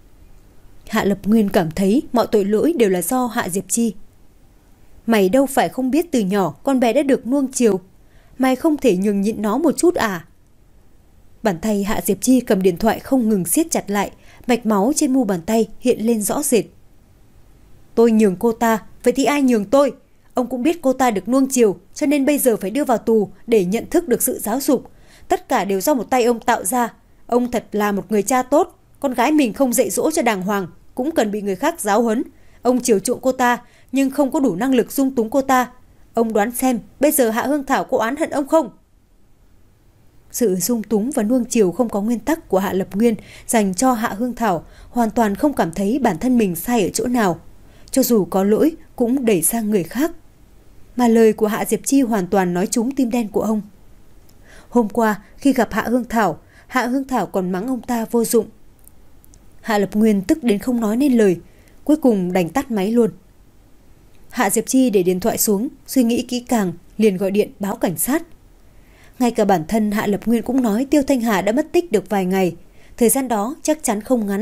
Hạ Lập Nguyên cảm thấy mọi tội lỗi đều là do Hạ Diệp Chi. Mày đâu phải không biết từ nhỏ con bé đã được nuông chiều, mày không thể nhường nhịn nó một chút à? Bàn tay Hạ Diệp Chi cầm điện thoại không ngừng siết chặt lại, mạch máu trên mu bàn tay hiện lên rõ rệt. Tôi nhường cô ta, vậy thì ai nhường tôi? Ông cũng biết cô ta được nuông chiều, cho nên bây giờ phải đưa vào tù để nhận thức được sự giáo dục. Tất cả đều do một tay ông tạo ra. Ông thật là một người cha tốt, con gái mình không dạy dỗ cho đàng hoàng, cũng cần bị người khác giáo huấn. Ông chiều chuộng cô ta, nhưng không có đủ năng lực dung túng cô ta. Ông đoán xem, bây giờ Hạ Hương Thảo có oán hận ông không? Sự dung túng và nuông chiều không có nguyên tắc của Hạ Lập Nguyên dành cho Hạ Hương Thảo hoàn toàn không cảm thấy bản thân mình sai ở chỗ nào. Cho dù có lỗi cũng đẩy sang người khác. Mà lời của Hạ Diệp Chi hoàn toàn nói trúng tim đen của ông. Hôm qua khi gặp Hạ Hương Thảo, Hạ Hương Thảo còn mắng ông ta vô dụng. Hạ Lập Nguyên tức đến không nói nên lời, cuối cùng đành tắt máy luôn. Hạ Diệp Chi để điện thoại xuống, suy nghĩ kỹ càng, liền gọi điện báo cảnh sát. Ngay cả bản thân Hạ Lập Nguyên cũng nói Tiêu Thanh Hà đã mất tích được vài ngày, thời gian đó chắc chắn không ngắn.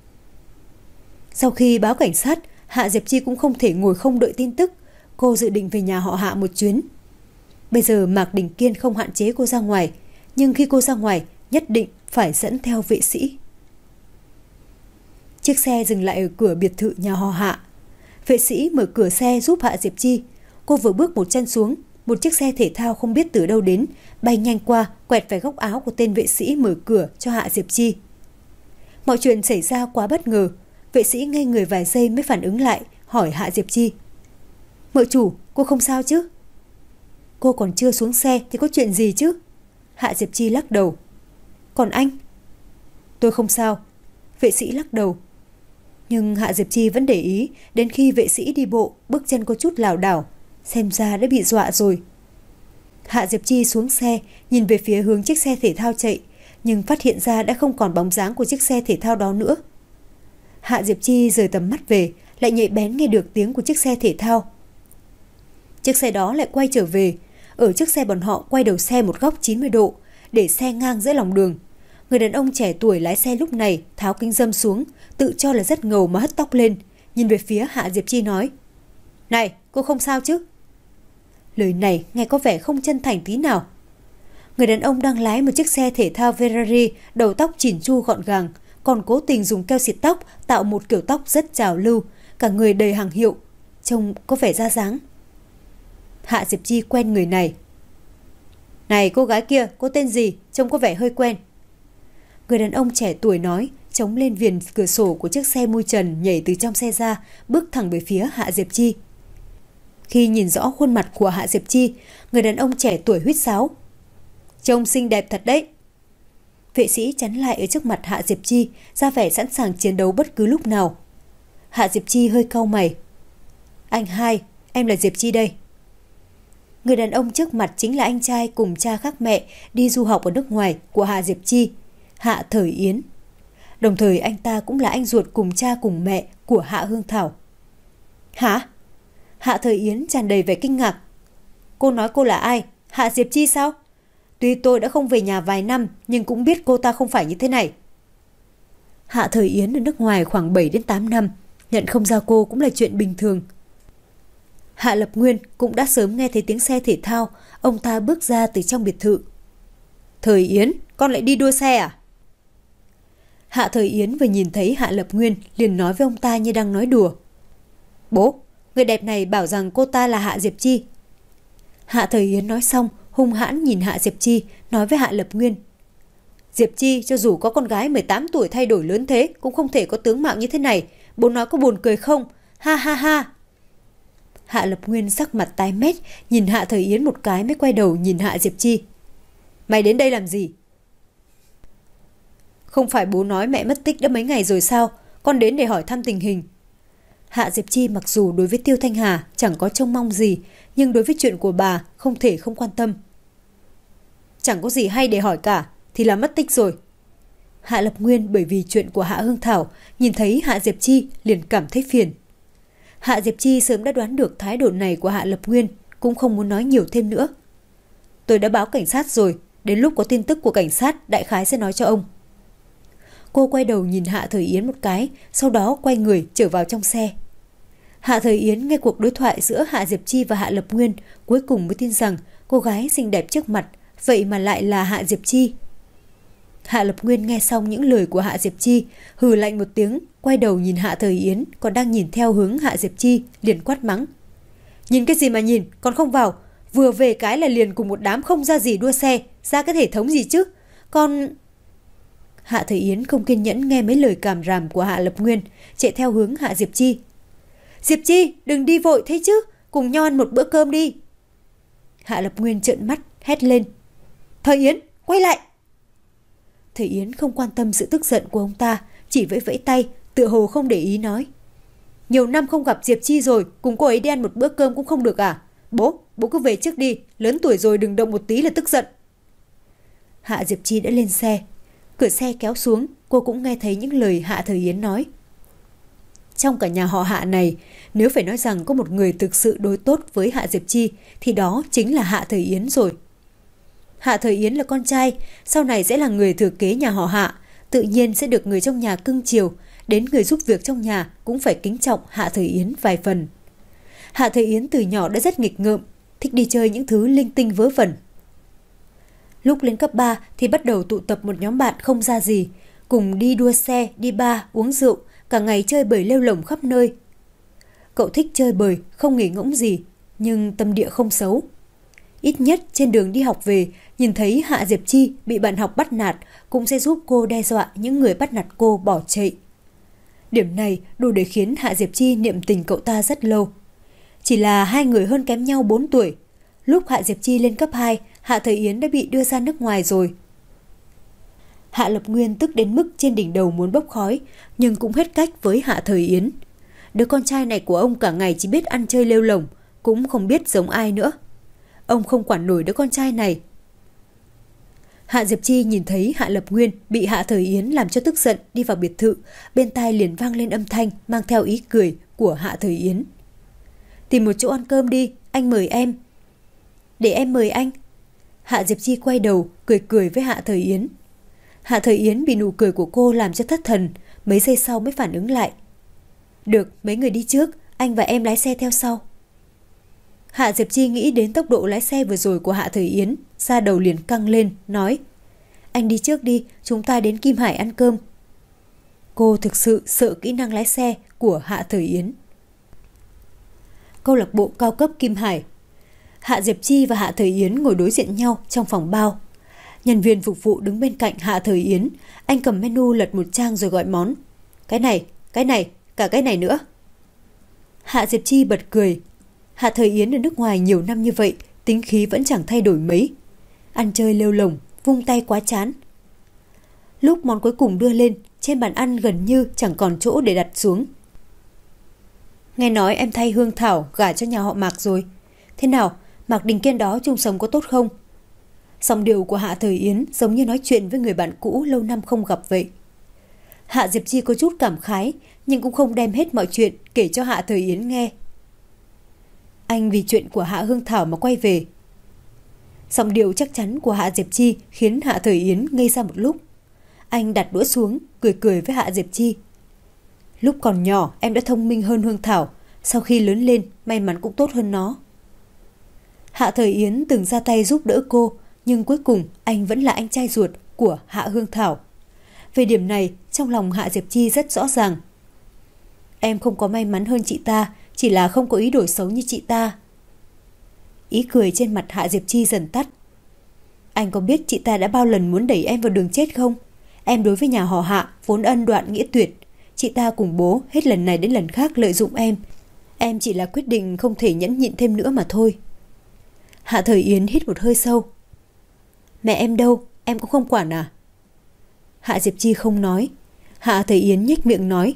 Sau khi báo cảnh sát, Hạ Diệp Chi cũng không thể ngồi không đợi tin tức, cô dự định về nhà họ Hạ một chuyến. Bây giờ Mạc Đình Kiên không hạn chế cô ra ngoài, nhưng khi cô ra ngoài nhất định phải dẫn theo vệ sĩ. Chiếc xe dừng lại ở cửa biệt thự nhà họ Hạ. Vệ sĩ mở cửa xe giúp Hạ Diệp Chi. Cô vừa bước một chân xuống, một chiếc xe thể thao không biết từ đâu đến, bay nhanh qua, quẹt phải góc áo của tên vệ sĩ mở cửa cho Hạ Diệp Chi. Mọi chuyện xảy ra quá bất ngờ, vệ sĩ ngây người vài giây mới phản ứng lại, hỏi Hạ Diệp Chi. Mợ chủ, cô không sao chứ? Cô còn chưa xuống xe thì có chuyện gì chứ? Hạ Diệp Chi lắc đầu. Còn anh? Tôi không sao. Vệ sĩ lắc đầu. Nhưng Hạ Diệp Chi vẫn để ý, đến khi vệ sĩ đi bộ, bước chân có chút lảo đảo, xem ra đã bị dọa rồi. Hạ Diệp Chi xuống xe, nhìn về phía hướng chiếc xe thể thao chạy, nhưng phát hiện ra đã không còn bóng dáng của chiếc xe thể thao đó nữa. Hạ Diệp Chi rời tầm mắt về, lại nhạy bén nghe được tiếng của chiếc xe thể thao. Chiếc xe đó lại quay trở về. Ở chiếc xe bọn họ quay đầu xe một góc chín mươi độ, để xe ngang giữa lòng đường. Người đàn ông trẻ tuổi lái xe lúc này tháo kính râm xuống, tự cho là rất ngầu mà hất tóc lên, nhìn về phía Hạ Diệp Chi nói: "Này, cô không sao chứ?" Lời này nghe có vẻ không chân thành tí nào. Người đàn ông đang lái một chiếc xe thể thao Ferrari, đầu tóc chỉn chu gọn gàng, còn cố tình dùng keo xịt tóc tạo một kiểu tóc rất trào lưu, cả người đầy hàng hiệu, trông có vẻ ra dáng. Hạ Diệp Chi quen người này. "Này cô gái kia, cô tên gì? Trông có vẻ hơi quen." Người đàn ông trẻ tuổi nói, chống lên viền cửa sổ của chiếc xe mui trần, nhảy từ trong xe ra, bước thẳng về phía Hạ Diệp Chi. Khi nhìn rõ khuôn mặt của Hạ Diệp Chi, người đàn ông trẻ tuổi huýt sáo: "Trông xinh đẹp thật đấy." Vệ sĩ chắn lại ở trước mặt Hạ Diệp Chi, ra vẻ sẵn sàng chiến đấu bất cứ lúc nào. Hạ Diệp Chi hơi cau mày. "Anh hai, em là Diệp Chi đây." Người đàn ông trước mặt chính là anh trai cùng cha khác mẹ đi du học ở nước ngoài của Hạ Diệp Chi, Hạ Thời Yến. Đồng thời anh ta cũng là anh ruột cùng cha cùng mẹ của Hạ Hương Thảo. "Hả?" Hạ Thời Yến tràn đầy vẻ kinh ngạc. "Cô nói cô là ai? Hạ Diệp Chi sao? Tuy tôi đã không về nhà vài năm, nhưng cũng biết cô ta không phải như thế này." Hạ Thời Yến ở nước ngoài khoảng bảy đến tám năm, nhận không ra cô cũng là chuyện bình thường. Hạ Lập Nguyên cũng đã sớm nghe thấy tiếng xe thể thao, ông ta bước ra từ trong biệt thự. "Thời Yến, con lại đi đua xe à?" Hạ Thời Yến vừa nhìn thấy Hạ Lập Nguyên liền nói với ông ta như đang nói đùa. "Bố, người đẹp này bảo rằng cô ta là Hạ Diệp Chi." Hạ Thời Yến nói xong, hung hãn nhìn Hạ Diệp Chi, nói với Hạ Lập Nguyên: "Diệp Chi cho dù có con gái mười tám tuổi thay đổi lớn thế cũng không thể có tướng mạo như thế này. Bố nói có buồn cười không? Ha ha ha." Hạ Lập Nguyên sắc mặt tái mét, nhìn Hạ Thời Yến một cái mới quay đầu nhìn Hạ Diệp Chi. "Mày đến đây làm gì?" "Không phải bố nói mẹ mất tích đã mấy ngày rồi sao? Con đến để hỏi thăm tình hình." Hạ Diệp Chi mặc dù đối với Tiêu Thanh Hà chẳng có trông mong gì, nhưng đối với chuyện của bà không thể không quan tâm. "Chẳng có gì hay để hỏi cả, thì là mất tích rồi." Hạ Lập Nguyên bởi vì chuyện của Hạ Hương Thảo, nhìn thấy Hạ Diệp Chi liền cảm thấy phiền. Hạ Diệp Chi sớm đã đoán được thái độ này của Hạ Lập Nguyên, cũng không muốn nói nhiều thêm nữa. "Tôi đã báo cảnh sát rồi, đến lúc có tin tức của cảnh sát đại khái sẽ nói cho ông." Cô quay đầu nhìn Hạ Thời Yến một cái, sau đó quay người trở vào trong xe. Hạ Thời Yến nghe cuộc đối thoại giữa Hạ Diệp Chi và Hạ Lập Nguyên, cuối cùng mới tin rằng cô gái xinh đẹp trước mặt vậy mà lại là Hạ Diệp Chi. Hạ Lập Nguyên nghe xong những lời của Hạ Diệp Chi, hừ lạnh một tiếng, quay đầu nhìn Hạ Thời Yến còn đang nhìn theo hướng Hạ Diệp Chi, liền quát mắng: "Nhìn cái gì mà nhìn, còn không vào, vừa về cái là liền cùng một đám không ra gì đua xe, ra cái hệ thống gì chứ? Con..." Hạ Thời Yến không kiên nhẫn nghe mấy lời càm ràm của Hạ Lập Nguyên, chạy theo hướng Hạ Diệp Chi. "Diệp Chi, đừng đi vội thế chứ, cùng nhau ăn một bữa cơm đi." Hạ Lập Nguyên trợn mắt, hét lên: "Thời Yến, quay lại!" Thời Yến không quan tâm sự tức giận của ông ta, chỉ vẫy vẫy tay, tựa hồ không để ý nói: "Nhiều năm không gặp Diệp Chi rồi, cùng cô ấy đi ăn một bữa cơm cũng không được à? Bố, bố cứ về trước đi, lớn tuổi rồi đừng động một tí là tức giận." Hạ Diệp Chi đã lên xe. Cửa xe kéo xuống, cô cũng nghe thấy những lời Hạ Thời Yến nói. Trong cả nhà họ Hạ này, nếu phải nói rằng có một người thực sự đối tốt với Hạ Diệp Chi thì đó chính là Hạ Thời Yến rồi. Hạ Thời Yến là con trai, sau này sẽ là người thừa kế nhà họ Hạ, tự nhiên sẽ được người trong nhà cưng chiều, đến người giúp việc trong nhà cũng phải kính trọng Hạ Thời Yến vài phần. Hạ Thời Yến từ nhỏ đã rất nghịch ngợm, thích đi chơi những thứ linh tinh vớ vẩn. Lúc lên cấp ba thì bắt đầu tụ tập một nhóm bạn không ra gì, cùng đi đua xe, đi bar, uống rượu, cả ngày chơi bời lêu lổng khắp nơi. Cậu thích chơi bời, không nghỉ ngỗng gì, nhưng tâm địa không xấu. Ít nhất trên đường đi học về, nhìn thấy Hạ Diệp Chi bị bạn học bắt nạt, cũng sẽ giúp cô đe dọa những người bắt nạt cô bỏ chạy. Điểm này đủ để khiến Hạ Diệp Chi niệm tình cậu ta rất lâu. Chỉ là hai người hơn kém nhau bốn tuổi. Lúc Hạ Diệp Chi lên cấp hai, Hạ Thời Yến đã bị đưa ra nước ngoài rồi. Hạ Lập Nguyên tức đến mức trên đỉnh đầu muốn bốc khói, nhưng cũng hết cách với Hạ Thời Yến. Đứa con trai này của ông cả ngày chỉ biết ăn chơi lêu lổng, cũng không biết giống ai nữa. Ông không quản nổi đứa con trai này. Hạ Diệp Chi nhìn thấy Hạ Lập Nguyên bị Hạ Thời Yến làm cho tức giận đi vào biệt thự, bên tai liền vang lên âm thanh mang theo ý cười của Hạ Thời Yến. Tìm một chỗ ăn cơm đi, anh mời em. Để em mời anh. Hạ Diệp Chi quay đầu, cười cười với Hạ Thời Yến. Hạ Thời Yến bị nụ cười của cô làm cho thất thần, mấy giây sau mới phản ứng lại. Được, mấy người đi trước, anh và em lái xe theo sau. Hạ Diệp Chi nghĩ đến tốc độ lái xe vừa rồi của Hạ Thời Yến, da đầu liền căng lên, nói: Anh đi trước đi, chúng ta đến Kim Hải ăn cơm. Cô thực sự sợ kỹ năng lái xe của Hạ Thời Yến. Câu lạc bộ cao cấp Kim Hải. Hạ Diệp Chi và Hạ Thời Yến ngồi đối diện nhau trong phòng bao. Nhân viên phục vụ đứng bên cạnh Hạ Thời Yến, anh cầm menu lật một trang rồi gọi món. Cái này, cái này, cả cái này nữa. Hạ Diệp Chi bật cười. Hạ Thời Yến ở nước ngoài nhiều năm như vậy, tính khí vẫn chẳng thay đổi mấy. Ăn chơi lêu lổng, vung tay quá chán. Lúc món cuối cùng đưa lên, trên bàn ăn gần như chẳng còn chỗ để đặt xuống. Nghe nói em thay Hương Thảo gả cho nhà họ Mạc rồi. Thế nào, Mạc Đình Kiên đó chung sống có tốt không? Giọng điệu của Hạ Thời Yến giống như nói chuyện với người bạn cũ lâu năm không gặp vậy. Hạ Diệp Chi có chút cảm khái, nhưng cũng không đem hết mọi chuyện kể cho Hạ Thời Yến nghe. Anh vì chuyện của Hạ Hương Thảo mà quay về. Giọng điệu chắc chắn của Hạ Diệp Chi khiến Hạ Thời Yến ngây ra một lúc. Anh đặt đũa xuống, cười cười với Hạ Diệp Chi. Lúc còn nhỏ em đã thông minh hơn Hương Thảo, sau khi lớn lên may mắn cũng tốt hơn nó. Hạ Thời Yến từng ra tay giúp đỡ cô, nhưng cuối cùng anh vẫn là anh trai ruột của Hạ Hương Thảo. Về điểm này, trong lòng Hạ Diệp Chi rất rõ ràng. Em không có may mắn hơn chị ta, chỉ là không có ý đồ xấu như chị ta. Ý cười trên mặt Hạ Diệp Chi dần tắt. Anh có biết chị ta đã bao lần muốn đẩy em vào đường chết không? Em đối với nhà họ Hạ vốn ân đoạn nghĩa tuyệt. Chị ta cùng bố hết lần này đến lần khác lợi dụng em. Em chỉ là quyết định không thể nhẫn nhịn thêm nữa mà thôi. Hạ Thời Yến hít một hơi sâu. Mẹ em đâu? Em cũng không quản à? Hạ Diệp Chi không nói. Hạ Thời Yến nhếch miệng nói.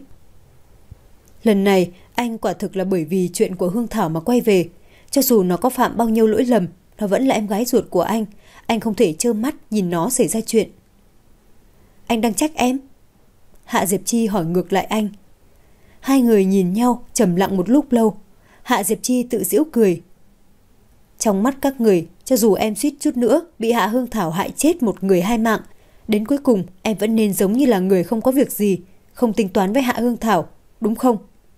Lần này anh quả thực là bởi vì chuyện của Hương Thảo mà quay về. Cho dù nó có phạm bao nhiêu lỗi lầm, nó vẫn là em gái ruột của anh. Anh không thể trơ mắt nhìn nó xảy ra chuyện. Anh đang trách em? Hạ Diệp Chi hỏi ngược lại anh. Hai người nhìn nhau trầm lặng một lúc lâu. Hạ Diệp Chi tự giễu cười. Trong mắt các người, cho dù em suýt chút nữa bị Hạ Hương Thảo hại chết một người hai mạng, đến cuối cùng em vẫn nên giống như là người không có việc gì, không tính toán với Hạ Hương Thảo, đúng không?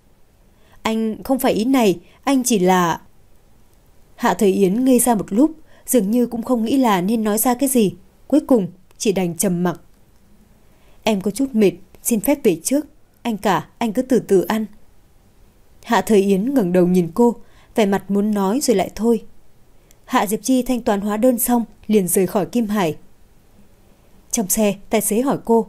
Anh không phải ý này, anh chỉ là... Hạ Thời Yến ngây ra một lúc, dường như cũng không nghĩ là nên nói ra cái gì, cuối cùng chỉ đành trầm mặc. Em có chút mệt, xin phép về trước, anh cả, anh cứ từ từ ăn. Hạ Thời Yến ngẩng đầu nhìn cô, vẻ mặt muốn nói rồi lại thôi. Hạ Diệp Chi thanh toán hóa đơn xong, liền rời khỏi Kim Hải. Trong xe, tài xế hỏi cô.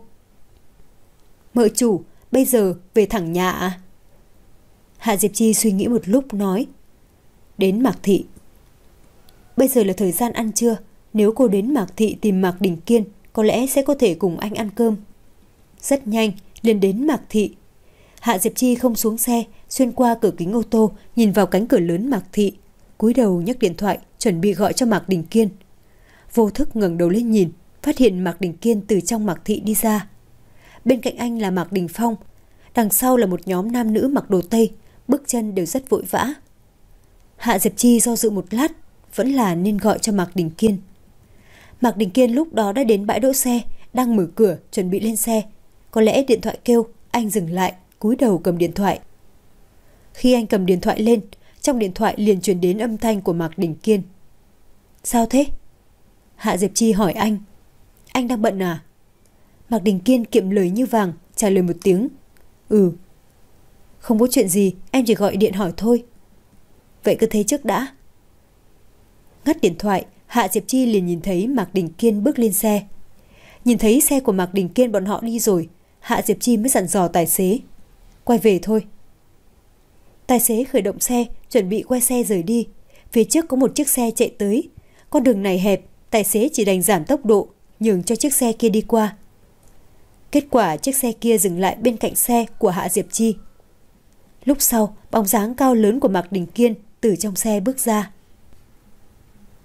Mợ chủ, bây giờ về thẳng nhà à? Hạ Diệp Chi suy nghĩ một lúc nói. Đến Mạc Thị. Bây giờ là thời gian ăn trưa, nếu cô đến Mạc Thị tìm Mạc Đình Kiên, có lẽ sẽ có thể cùng anh ăn cơm. Rất nhanh, liền đến Mạc Thị. Hạ Diệp Chi không xuống xe, xuyên qua cửa kính ô tô, nhìn vào cánh cửa lớn Mạc Thị, cúi đầu nhấc điện thoại, chuẩn bị gọi cho Mạc Đình Kiên. Vô thức ngẩng đầu lên nhìn, phát hiện Mạc Đình Kiên từ trong Mạc Thị đi ra. Bên cạnh anh là Mạc Đình Phong, đằng sau là một nhóm nam nữ mặc đồ Tây, bước chân đều rất vội vã. Hạ Diệp Chi do dự một lát, vẫn là nên gọi cho Mạc Đình Kiên. Mạc Đình Kiên lúc đó đã đến bãi đỗ xe, đang mở cửa chuẩn bị lên xe. Có lẽ điện thoại kêu, anh dừng lại, cúi đầu cầm điện thoại. Khi anh cầm điện thoại lên, trong điện thoại liền truyền đến âm thanh của Mạc Đình Kiên. Sao thế? Hạ Diệp Chi hỏi anh. Anh đang bận à? Mạc Đình Kiên kiệm lời như vàng, trả lời một tiếng. Ừ. Không có chuyện gì, em chỉ gọi điện hỏi thôi. Vậy cứ thế trước đã. Ngắt điện thoại, Hạ Diệp Chi liền nhìn thấy Mạc Đình Kiên bước lên xe. Nhìn thấy xe của Mạc Đình Kiên bọn họ đi rồi, Hạ Diệp Chi mới dặn dò tài xế. Quay về thôi. Tài xế khởi động xe, chuẩn bị quay xe rời đi. Phía trước có một chiếc xe chạy tới. Con đường này hẹp, tài xế chỉ đành giảm tốc độ, nhường cho chiếc xe kia đi qua. Kết quả chiếc xe kia dừng lại bên cạnh xe của Hạ Diệp Chi. Lúc sau, bóng dáng cao lớn của Mạc Đình Kiên từ trong xe bước ra.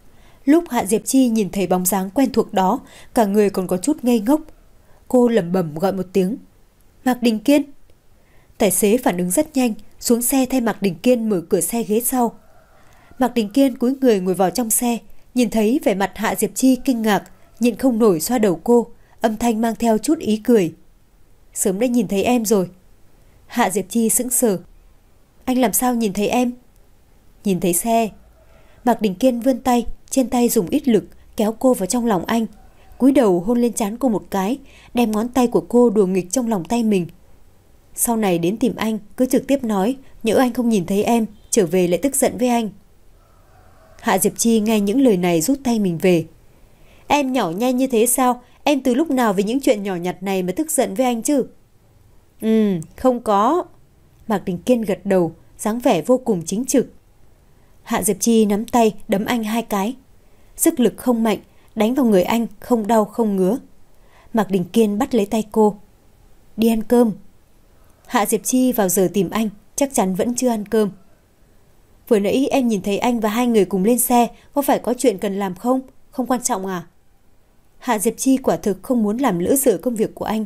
Lúc Hạ Diệp Chi nhìn thấy bóng dáng quen thuộc đó, cả người còn có chút ngây ngốc. Cô lẩm bẩm gọi một tiếng. Mạc Đình Kiên. Tài xế phản ứng rất nhanh, xuống xe thay Mạc Đình Kiên mở cửa xe ghế sau. Mạc Đình Kiên cúi người ngồi vào trong xe, nhìn thấy vẻ mặt Hạ Diệp Chi kinh ngạc, nhịn không nổi xoa đầu cô, âm thanh mang theo chút ý cười. Sớm đã nhìn thấy em rồi. Hạ Diệp Chi sững sờ. Anh làm sao nhìn thấy em? Nhìn thấy xe. Mạc Đình Kiên vươn tay, trên tay dùng ít lực kéo cô vào trong lòng anh, cúi đầu hôn lên trán cô một cái, đem ngón tay của cô đùa nghịch trong lòng tay mình. Sau này đến tìm anh cứ trực tiếp nói, nhỡ anh không nhìn thấy em, trở về lại tức giận với anh. Hạ Diệp Chi nghe những lời này rút tay mình về. Em nhỏ nhanh như thế sao? Em từ lúc nào vì những chuyện nhỏ nhặt này mà tức giận với anh chứ? Ừ, không có. Mạc Đình Kiên gật đầu, dáng vẻ vô cùng chính trực. Hạ Diệp Chi nắm tay đấm anh hai cái. Sức lực không mạnh, đánh vào người anh không đau không ngứa. Mạc Đình Kiên bắt lấy tay cô. Đi ăn cơm. Hạ Diệp Chi vào giờ tìm anh, chắc chắn vẫn chưa ăn cơm. Vừa nãy em nhìn thấy anh và hai người cùng lên xe, có phải có chuyện cần làm không? Không quan trọng à? Hạ Diệp Chi quả thực không muốn làm lỡ dở công việc của anh.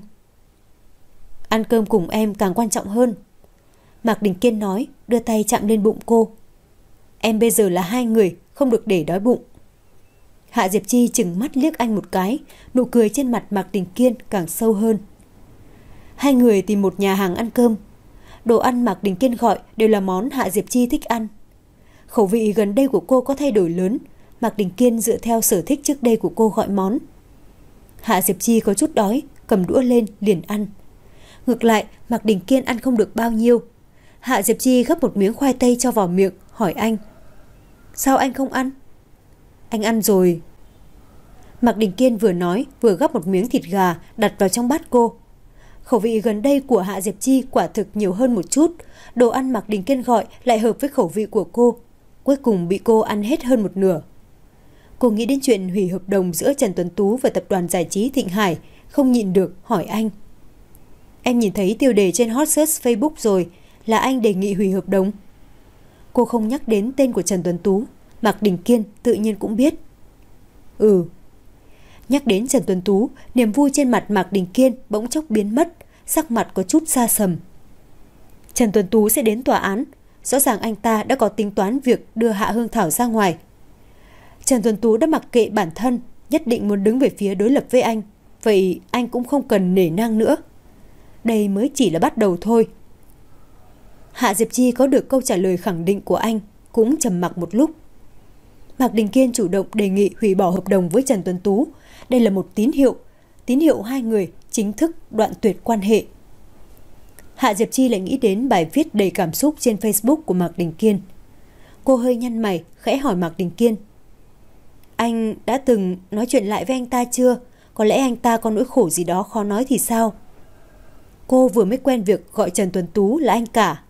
Ăn cơm cùng em càng quan trọng hơn. Mạc Đình Kiên nói, đưa tay chạm lên bụng cô. Em bây giờ là hai người, không được để đói bụng. Hạ Diệp Chi chừng mắt liếc anh một cái, nụ cười trên mặt Mạc Đình Kiên càng sâu hơn. Hai người tìm một nhà hàng ăn cơm. Đồ ăn Mạc Đình Kiên gọi đều là món Hạ Diệp Chi thích ăn. Khẩu vị gần đây của cô có thay đổi lớn, Mạc Đình Kiên dựa theo sở thích trước đây của cô gọi món. Hạ Diệp Chi có chút đói, cầm đũa lên liền ăn. Ngược lại, Mạc Đình Kiên ăn không được bao nhiêu. Hạ Diệp Chi gấp một miếng khoai tây cho vào miệng, hỏi anh. Sao anh không ăn? Anh ăn rồi. Mạc Đình Kiên vừa nói vừa gấp một miếng thịt gà đặt vào trong bát cô. Khẩu vị gần đây của Hạ Diệp Chi quả thực nhiều hơn một chút. Đồ ăn Mạc Đình Kiên gọi lại hợp với khẩu vị của cô. Cuối cùng bị cô ăn hết hơn một nửa. Cô nghĩ đến chuyện hủy hợp đồng giữa Trần Tuấn Tú và tập đoàn giải trí Thịnh Hải, không nhịn được hỏi anh. Em nhìn thấy tiêu đề trên hot search Facebook rồi, là anh đề nghị hủy hợp đồng. Cô không nhắc đến tên của Trần Tuấn Tú, Mạc Đình Kiên tự nhiên cũng biết. Ừ. Nhắc đến Trần Tuấn Tú, niềm vui trên mặt Mạc Đình Kiên bỗng chốc biến mất, sắc mặt có chút xa sầm. Trần Tuấn Tú sẽ đến tòa án, rõ ràng anh ta đã có tính toán việc đưa Hạ Hương Thảo ra ngoài. Trần Tuấn Tú đã mặc kệ bản thân, nhất định muốn đứng về phía đối lập với anh, vậy anh cũng không cần nể nang nữa. Đây mới chỉ là bắt đầu thôi. Hạ Diệp Chi có được câu trả lời khẳng định của anh, cũng trầm mặc một lúc. Mạc Đình Kiên chủ động đề nghị hủy bỏ hợp đồng với Trần Tuấn Tú. Đây là một tín hiệu, tín hiệu hai người chính thức đoạn tuyệt quan hệ. Hạ Diệp Chi lại nghĩ đến bài viết đầy cảm xúc trên Facebook của Mạc Đình Kiên. Cô hơi nhăn mày, khẽ hỏi Mạc Đình Kiên. Anh đã từng nói chuyện lại với anh ta chưa? Có lẽ anh ta có nỗi khổ gì đó khó nói thì sao? Cô vừa mới quen việc gọi Trần Tuấn Tú là anh cả.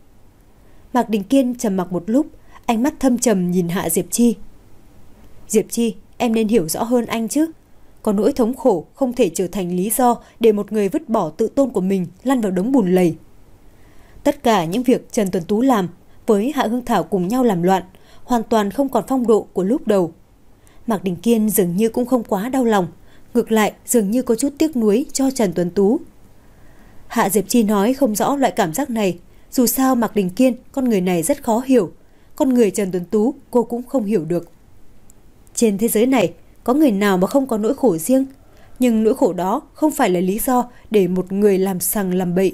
Mạc Đình Kiên trầm mặc một lúc, ánh mắt thâm trầm nhìn Hạ Diệp Chi. Diệp Chi, em nên hiểu rõ hơn anh chứ. Có nỗi thống khổ không thể trở thành lý do để một người vứt bỏ tự tôn của mình lăn vào đống bùn lầy. Tất cả những việc Trần Tuấn Tú làm với Hạ Hương Thảo cùng nhau làm loạn, hoàn toàn không còn phong độ của lúc đầu. Mạc Đình Kiên dường như cũng không quá đau lòng, ngược lại dường như có chút tiếc nuối cho Trần Tuấn Tú. Hạ Diệp Chi nói không rõ loại cảm giác này, dù sao Mạc Đình Kiên, con người này rất khó hiểu, con người Trần Tuấn Tú cô cũng không hiểu được. Trên thế giới này, có người nào mà không có nỗi khổ riêng, nhưng nỗi khổ đó không phải là lý do để một người làm sằng làm bậy.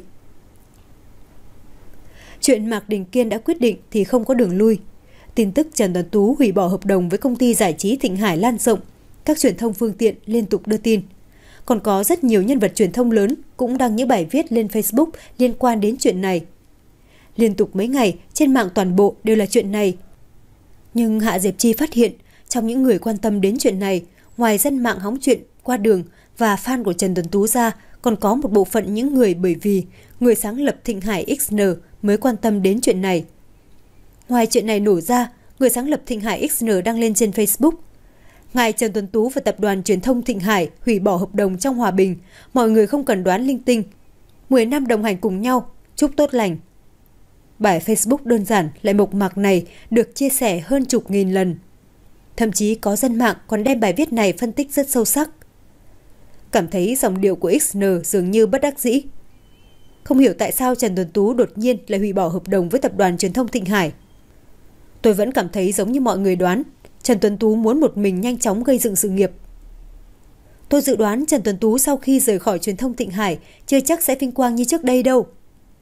Chuyện Mạc Đình Kiên đã quyết định thì không có đường lui. Tin tức Trần Tuấn Tú hủy bỏ hợp đồng với công ty giải trí Thịnh Hải lan rộng, các truyền thông phương tiện liên tục đưa tin. Còn có rất nhiều nhân vật truyền thông lớn cũng đăng những bài viết lên Facebook liên quan đến chuyện này. Liên tục mấy ngày, trên mạng toàn bộ đều là chuyện này. Nhưng Hạ Diệp Chi phát hiện, trong những người quan tâm đến chuyện này, ngoài dân mạng hóng chuyện qua đường và fan của Trần Tuấn Tú ra, còn có một bộ phận những người bởi vì người sáng lập Thịnh Hải ích en mới quan tâm đến chuyện này. Ngoài chuyện này nổ ra, người sáng lập Thịnh Hải ích en đăng lên trên Facebook. Ngài Trần Tuấn Tú và tập đoàn truyền thông Thịnh Hải hủy bỏ hợp đồng trong hòa bình, mọi người không cần đoán linh tinh. mười năm đồng hành cùng nhau, chúc tốt lành. Bài Facebook đơn giản lại mộc mạc này được chia sẻ hơn chục nghìn lần. Thậm chí có dân mạng còn đem bài viết này phân tích rất sâu sắc. Cảm thấy giọng điệu của ích en dường như bất đắc dĩ. Không hiểu tại sao Trần Tuấn Tú đột nhiên lại hủy bỏ hợp đồng với tập đoàn truyền thông Thịnh Hải. Tôi vẫn cảm thấy giống như mọi người đoán, Trần Tuấn Tú muốn một mình nhanh chóng gây dựng sự nghiệp. Tôi dự đoán Trần Tuấn Tú sau khi rời khỏi truyền thông Thịnh Hải chưa chắc sẽ vinh quang như trước đây đâu.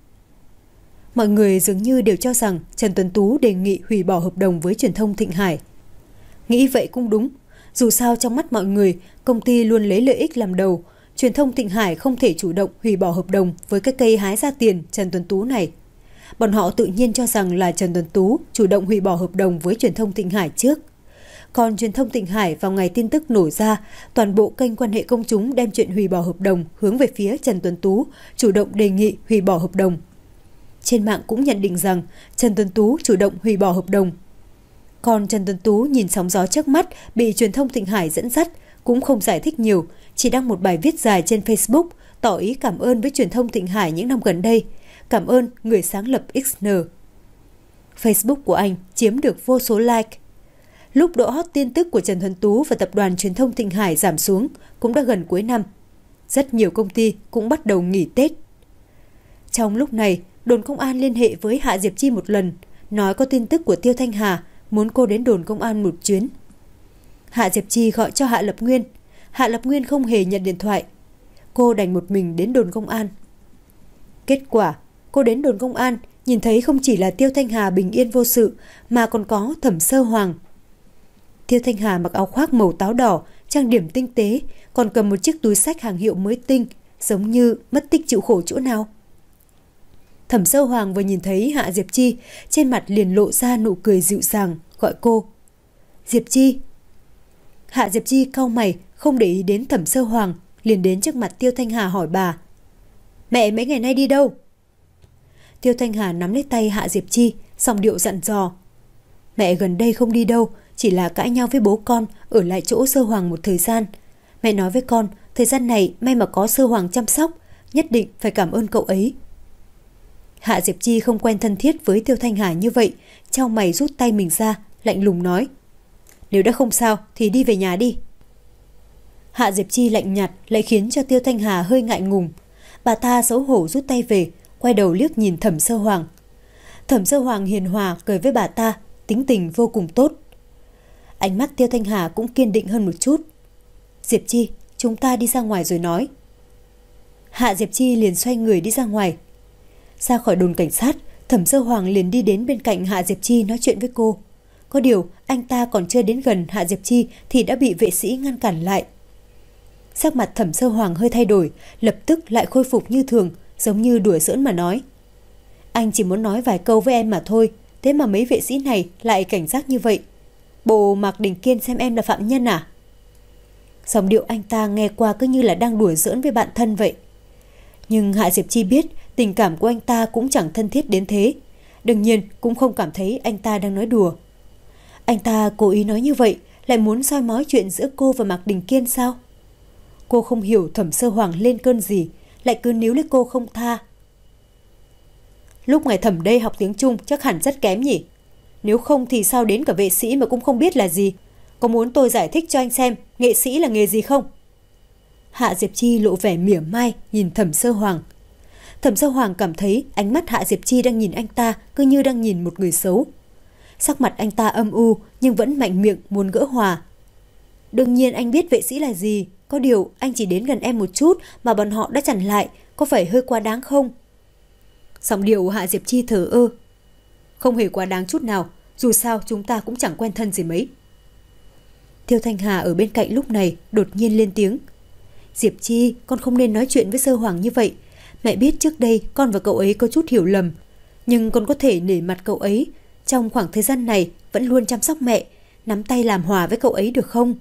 Mọi người dường như đều cho rằng Trần Tuấn Tú đề nghị hủy bỏ hợp đồng với truyền thông Thịnh Hải. Nghĩ vậy cũng đúng, dù sao trong mắt mọi người, công ty luôn lấy lợi ích làm đầu, truyền thông Thịnh Hải không thể chủ động hủy bỏ hợp đồng với cái cây hái ra tiền Trần Tuấn Tú này. Bọn họ tự nhiên cho rằng là Trần Tuấn Tú chủ động hủy bỏ hợp đồng với truyền thông Thịnh Hải trước. Còn truyền thông Thịnh Hải vào ngày tin tức nổi ra, toàn bộ kênh quan hệ công chúng đem chuyện hủy bỏ hợp đồng hướng về phía Trần Tuấn Tú, chủ động đề nghị hủy bỏ hợp đồng. Trên mạng cũng nhận định rằng Trần Tuấn Tú chủ động hủy bỏ hợp đồng. Còn Trần Tuấn Tú nhìn sóng gió trước mắt bị truyền thông Thịnh Hải dẫn dắt, cũng không giải thích nhiều, chỉ đăng một bài viết dài trên Facebook tỏ ý cảm ơn với truyền thông Thịnh Hải những năm gần đây, cảm ơn người sáng lập ích en. Facebook của anh chiếm được vô số like. Lúc độ hot tin tức của Trần Tuấn Tú và tập đoàn truyền thông Thịnh Hải giảm xuống cũng đã gần cuối năm. Rất nhiều công ty cũng bắt đầu nghỉ Tết. Trong lúc này, đồn công an liên hệ với Hạ Diệp Chi một lần, nói có tin tức của Tiêu Thanh Hà, muốn cô đến đồn công an một chuyến. Hạ Diệp Chi gọi cho Hạ Lập Nguyên. Hạ Lập Nguyên không hề nhận điện thoại. Cô đành một mình đến đồn công an. Kết quả, cô đến đồn công an, nhìn thấy không chỉ là Tiêu Thanh Hà bình yên vô sự, mà còn có Thẩm Sơ Hoàng. Tiêu Thanh Hà mặc áo khoác màu táo đỏ, trang điểm tinh tế, còn cầm một chiếc túi xách hàng hiệu mới tinh, giống như mất tích chịu khổ chỗ nào. Thẩm Sơ Hoàng vừa nhìn thấy Hạ Diệp Chi, trên mặt liền lộ ra nụ cười dịu dàng, gọi cô. Diệp Chi. Hạ Diệp Chi cau mày, không để ý đến Thẩm Sơ Hoàng, liền đến trước mặt Tiêu Thanh Hà hỏi bà. Mẹ mấy ngày nay đi đâu? Tiêu Thanh Hà nắm lấy tay Hạ Diệp Chi, giọng điệu dặn dò. Mẹ gần đây không đi đâu, chỉ là cãi nhau với bố con, ở lại chỗ Sơ Hoàng một thời gian. Mẹ nói với con, thời gian này may mà có Sơ Hoàng chăm sóc, nhất định phải cảm ơn cậu ấy. Hạ Diệp Chi không quen thân thiết với Tiêu Thanh Hà như vậy, chau mày rút tay mình ra, lạnh lùng nói. Nếu đã không sao thì đi về nhà đi. Hạ Diệp Chi lạnh nhạt lại khiến cho Tiêu Thanh Hà hơi ngại ngùng. Bà ta xấu hổ rút tay về, quay đầu liếc nhìn Thẩm Sơ Hoàng. Thẩm Sơ Hoàng hiền hòa cười với bà ta, tính tình vô cùng tốt. Ánh mắt Tiêu Thanh Hà cũng kiên định hơn một chút. Diệp Chi, chúng ta đi ra ngoài rồi nói. Hạ Diệp Chi liền xoay người đi ra ngoài. Ra khỏi đồn cảnh sát, Thẩm Sơ Hoàng liền đi đến bên cạnh Hạ Diệp Chi nói chuyện với cô. Có điều, anh ta còn chưa đến gần Hạ Diệp Chi thì đã bị vệ sĩ ngăn cản lại. Sắc mặt Thẩm Sơ Hoàng hơi thay đổi, lập tức lại khôi phục như thường, giống như đùa giỡn mà nói. Anh chỉ muốn nói vài câu với em mà thôi, thế mà mấy vệ sĩ này lại cảnh giác như vậy. Bộ Mạc Đình Kiên xem em là phạm nhân à? Giọng điệu anh ta nghe qua cứ như là đang đùa giỡn với bạn thân vậy. Nhưng Hạ Diệp Chi biết tình cảm của anh ta cũng chẳng thân thiết đến thế. Đương nhiên cũng không cảm thấy anh ta đang nói đùa. Anh ta cố ý nói như vậy, lại muốn soi mói chuyện giữa cô và Mạc Đình Kiên sao? Cô không hiểu Thẩm Sơ Hoàng lên cơn gì, lại cứ níu lấy cô không tha. Lúc ngày Thẩm đây học tiếng Trung chắc hẳn rất kém nhỉ? Nếu không thì sao đến cả vệ sĩ mà cũng không biết là gì? Có muốn tôi giải thích cho anh xem nghệ sĩ là nghề gì không? Hạ Diệp Chi lộ vẻ mỉa mai nhìn Thẩm Sơ Hoàng. Thẩm Sơ Hoàng cảm thấy ánh mắt Hạ Diệp Chi đang nhìn anh ta cứ như đang nhìn một người xấu. Sắc mặt anh ta âm u nhưng vẫn mạnh miệng muốn gỡ hòa. Đương nhiên anh biết vệ sĩ là gì, có điều anh chỉ đến gần em một chút mà bọn họ đã chặn lại, có phải hơi quá đáng không? Giọng điệu Hạ Diệp Chi thờ ơ. Không hề quá đáng chút nào, dù sao chúng ta cũng chẳng quen thân gì mấy. Tiêu Thanh Hà ở bên cạnh lúc này đột nhiên lên tiếng. Diệp Chi, con không nên nói chuyện với Sơ Hoàng như vậy. Mẹ biết trước đây con và cậu ấy có chút hiểu lầm, nhưng con có thể nể mặt cậu ấy. Trong khoảng thời gian này vẫn luôn chăm sóc mẹ, nắm tay làm hòa với cậu ấy được không?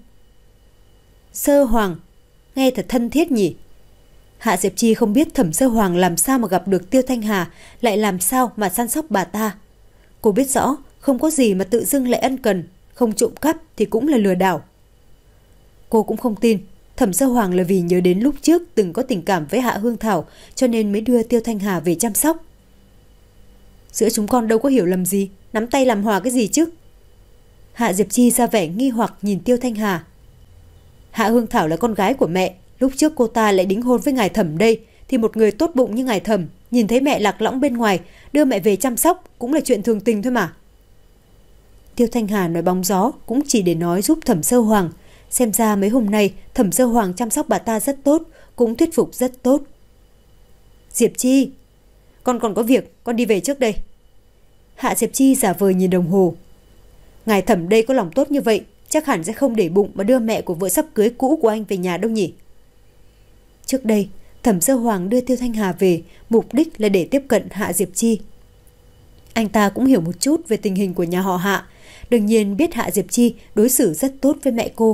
Sơ Hoàng, nghe thật thân thiết nhỉ? Hạ Diệp Chi không biết Thẩm Sơ Hoàng làm sao mà gặp được Tiêu Thanh Hà, lại làm sao mà săn sóc bà ta. Cô biết rõ không có gì mà tự dưng lại ân cần, không trộm cắp thì cũng là lừa đảo. Cô cũng không tin Thẩm Sơ Hoàng là vì nhớ đến lúc trước từng có tình cảm với Hạ Hương Thảo cho nên mới đưa Tiêu Thanh Hà về chăm sóc. Giữa chúng con đâu có hiểu lầm gì, nắm tay làm hòa cái gì chứ? Hạ Diệp Chi ra vẻ nghi hoặc nhìn Tiêu Thanh Hà. Hạ Hương Thảo là con gái của mẹ, lúc trước cô ta lại đính hôn với ngài Thẩm đây, thì một người tốt bụng như ngài Thẩm nhìn thấy mẹ lạc lõng bên ngoài, đưa mẹ về chăm sóc cũng là chuyện thường tình thôi mà. Tiêu Thanh Hà nói bóng gió cũng chỉ để nói giúp Thẩm Sơ Hoàng. Xem ra mấy hôm nay Thẩm Sơ Hoàng chăm sóc bà ta rất tốt, cũng thuyết phục rất tốt. Diệp Chi, con còn có việc, con đi về trước đây. Hạ Diệp Chi giả vờ nhìn đồng hồ. Ngài Thẩm đây có lòng tốt như vậy, chắc hẳn sẽ không để bụng mà đưa mẹ của vợ sắp cưới cũ của anh về nhà đâu nhỉ. Trước đây, Thẩm Sơ Hoàng đưa Tiêu Thanh Hà về, mục đích là để tiếp cận Hạ Diệp Chi. Anh ta cũng hiểu một chút về tình hình của nhà họ Hạ, đương nhiên biết Hạ Diệp Chi đối xử rất tốt với mẹ cô.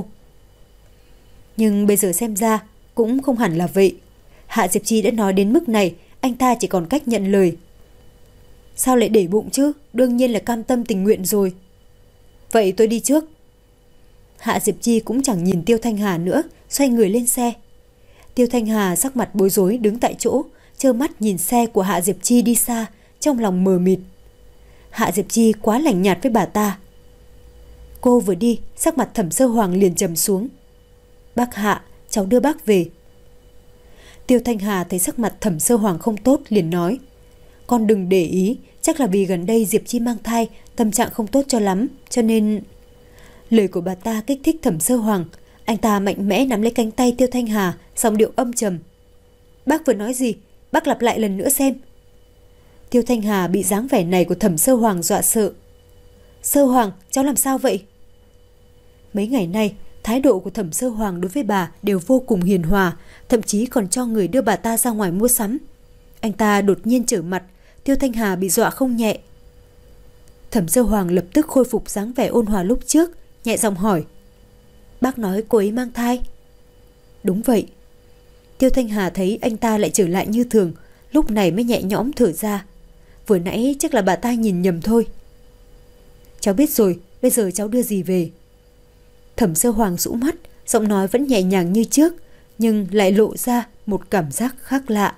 Nhưng bây giờ xem ra cũng không hẳn là vậy. Hạ Diệp Chi đã nói đến mức này, anh ta chỉ còn cách nhận lời. Sao lại để bụng chứ, đương nhiên là cam tâm tình nguyện rồi. Vậy tôi đi trước. Hạ Diệp Chi cũng chẳng nhìn Tiêu Thanh Hà nữa, xoay người lên xe. Tiêu Thanh Hà sắc mặt bối rối đứng tại chỗ, trơ mắt nhìn xe của Hạ Diệp Chi đi xa, trong lòng mờ mịt. Hạ Diệp Chi quá lạnh nhạt với bà ta. Cô vừa đi, sắc mặt Thẩm Sơ Hoàng liền trầm xuống. Bác Hạ, cháu đưa bác về. Tiêu Thanh Hà thấy sắc mặt Thẩm Sơ Hoàng không tốt liền nói. Con đừng để ý, chắc là vì gần đây Diệp Chi mang thai, tâm trạng không tốt cho lắm, cho nên... Lời của bà ta kích thích Thẩm Sơ Hoàng. Anh ta mạnh mẽ nắm lấy cánh tay Tiêu Thanh Hà, giọng điệu âm trầm. Bác vừa nói gì? Bác lặp lại lần nữa xem. Tiêu Thanh Hà bị dáng vẻ này của Thẩm Sơ Hoàng dọa sợ. Sơ Hoàng, cháu làm sao vậy? Mấy ngày nay, thái độ của Thẩm Sơ Hoàng đối với bà đều vô cùng hiền hòa, thậm chí còn cho người đưa bà ta ra ngoài mua sắm. Anh ta đột nhiên trở mặt, Tiêu Thanh Hà bị dọa không nhẹ. Thẩm Sơ Hoàng lập tức khôi phục dáng vẻ ôn hòa lúc trước, nhẹ giọng hỏi. Bác nói cô ấy mang thai? Đúng vậy. Tiêu Thanh Hà thấy anh ta lại trở lại như thường, lúc này mới nhẹ nhõm thở ra. Vừa nãy chắc là bà ta nhìn nhầm thôi. Cháu biết rồi, bây giờ cháu đưa gì về? Thẩm Sơ Hoàng rũ mắt, giọng nói vẫn nhẹ nhàng như trước, nhưng lại lộ ra một cảm giác khác lạ.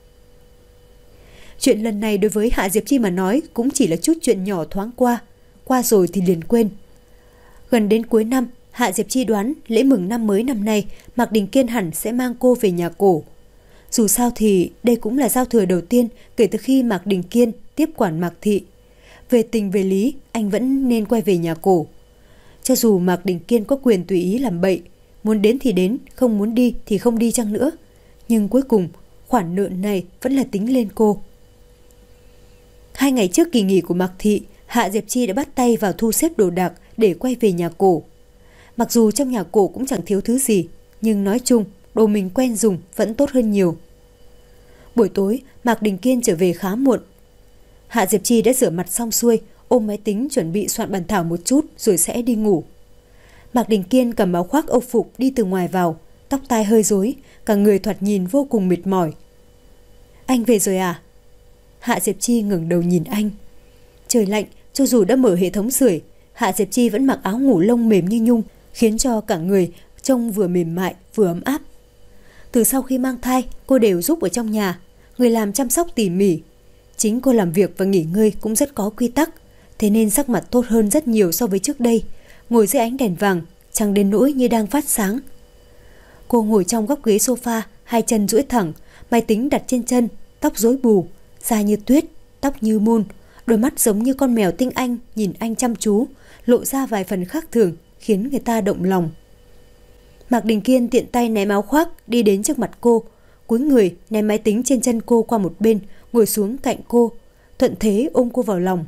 Chuyện lần này đối với Hạ Diệp Chi mà nói cũng chỉ là chút chuyện nhỏ thoáng qua, qua rồi thì liền quên. Gần đến cuối năm, Hạ Diệp Chi đoán lễ mừng năm mới năm nay Mạc Đình Kiên hẳn sẽ mang cô về nhà cổ. Dù sao thì đây cũng là giao thừa đầu tiên kể từ khi Mạc Đình Kiên tiếp quản Mạc Thị. Về tình về lý, anh vẫn nên quay về nhà cổ. Cho dù Mạc Đình Kiên có quyền tùy ý làm bậy, muốn đến thì đến, không muốn đi thì không đi chăng nữa. Nhưng cuối cùng, khoản nợ này vẫn là tính lên cô. Hai ngày trước kỳ nghỉ của Mạc Thị, Hạ Diệp Chi đã bắt tay vào thu xếp đồ đạc để quay về nhà cổ. Mặc dù trong nhà cổ cũng chẳng thiếu thứ gì, nhưng nói chung, đồ mình quen dùng vẫn tốt hơn nhiều. Buổi tối, Mạc Đình Kiên trở về khá muộn. Hạ Diệp Chi đã rửa mặt xong xuôi, ôm máy tính chuẩn bị soạn bản thảo một chút rồi sẽ đi ngủ. Mạc Đình Kiên cầm áo khoác âu phục đi từ ngoài vào, tóc tai hơi rối, cả người thoạt nhìn vô cùng mệt mỏi. Anh về rồi à? Hạ Diệp Chi ngẩng đầu nhìn anh. Trời lạnh, cho dù đã mở hệ thống sưởi, Hạ Diệp Chi vẫn mặc áo ngủ lông mềm như nhung, khiến cho cả người trông vừa mềm mại vừa ấm áp. Từ sau khi mang thai, cô đều giúp ở trong nhà, người làm chăm sóc tỉ mỉ. Chính cô làm việc và nghỉ ngơi cũng rất có quy tắc, thế nên sắc mặt tốt hơn rất nhiều so với trước đây. Ngồi dưới ánh đèn vàng, chẳng đến nỗi như đang phát sáng. Cô ngồi trong góc ghế sofa, hai chân duỗi thẳng, máy tính đặt trên chân, tóc rối bù, da như tuyết, tóc như mun, đôi mắt giống như con mèo tinh anh nhìn anh chăm chú, lộ ra vài phần khác thường, khiến người ta động lòng. Mạc Đình Kiên tiện tay ném áo khoác đi đến trước mặt cô, cúi người ném máy tính trên chân cô qua một bên, ngồi xuống cạnh cô, thuận thế ôm cô vào lòng.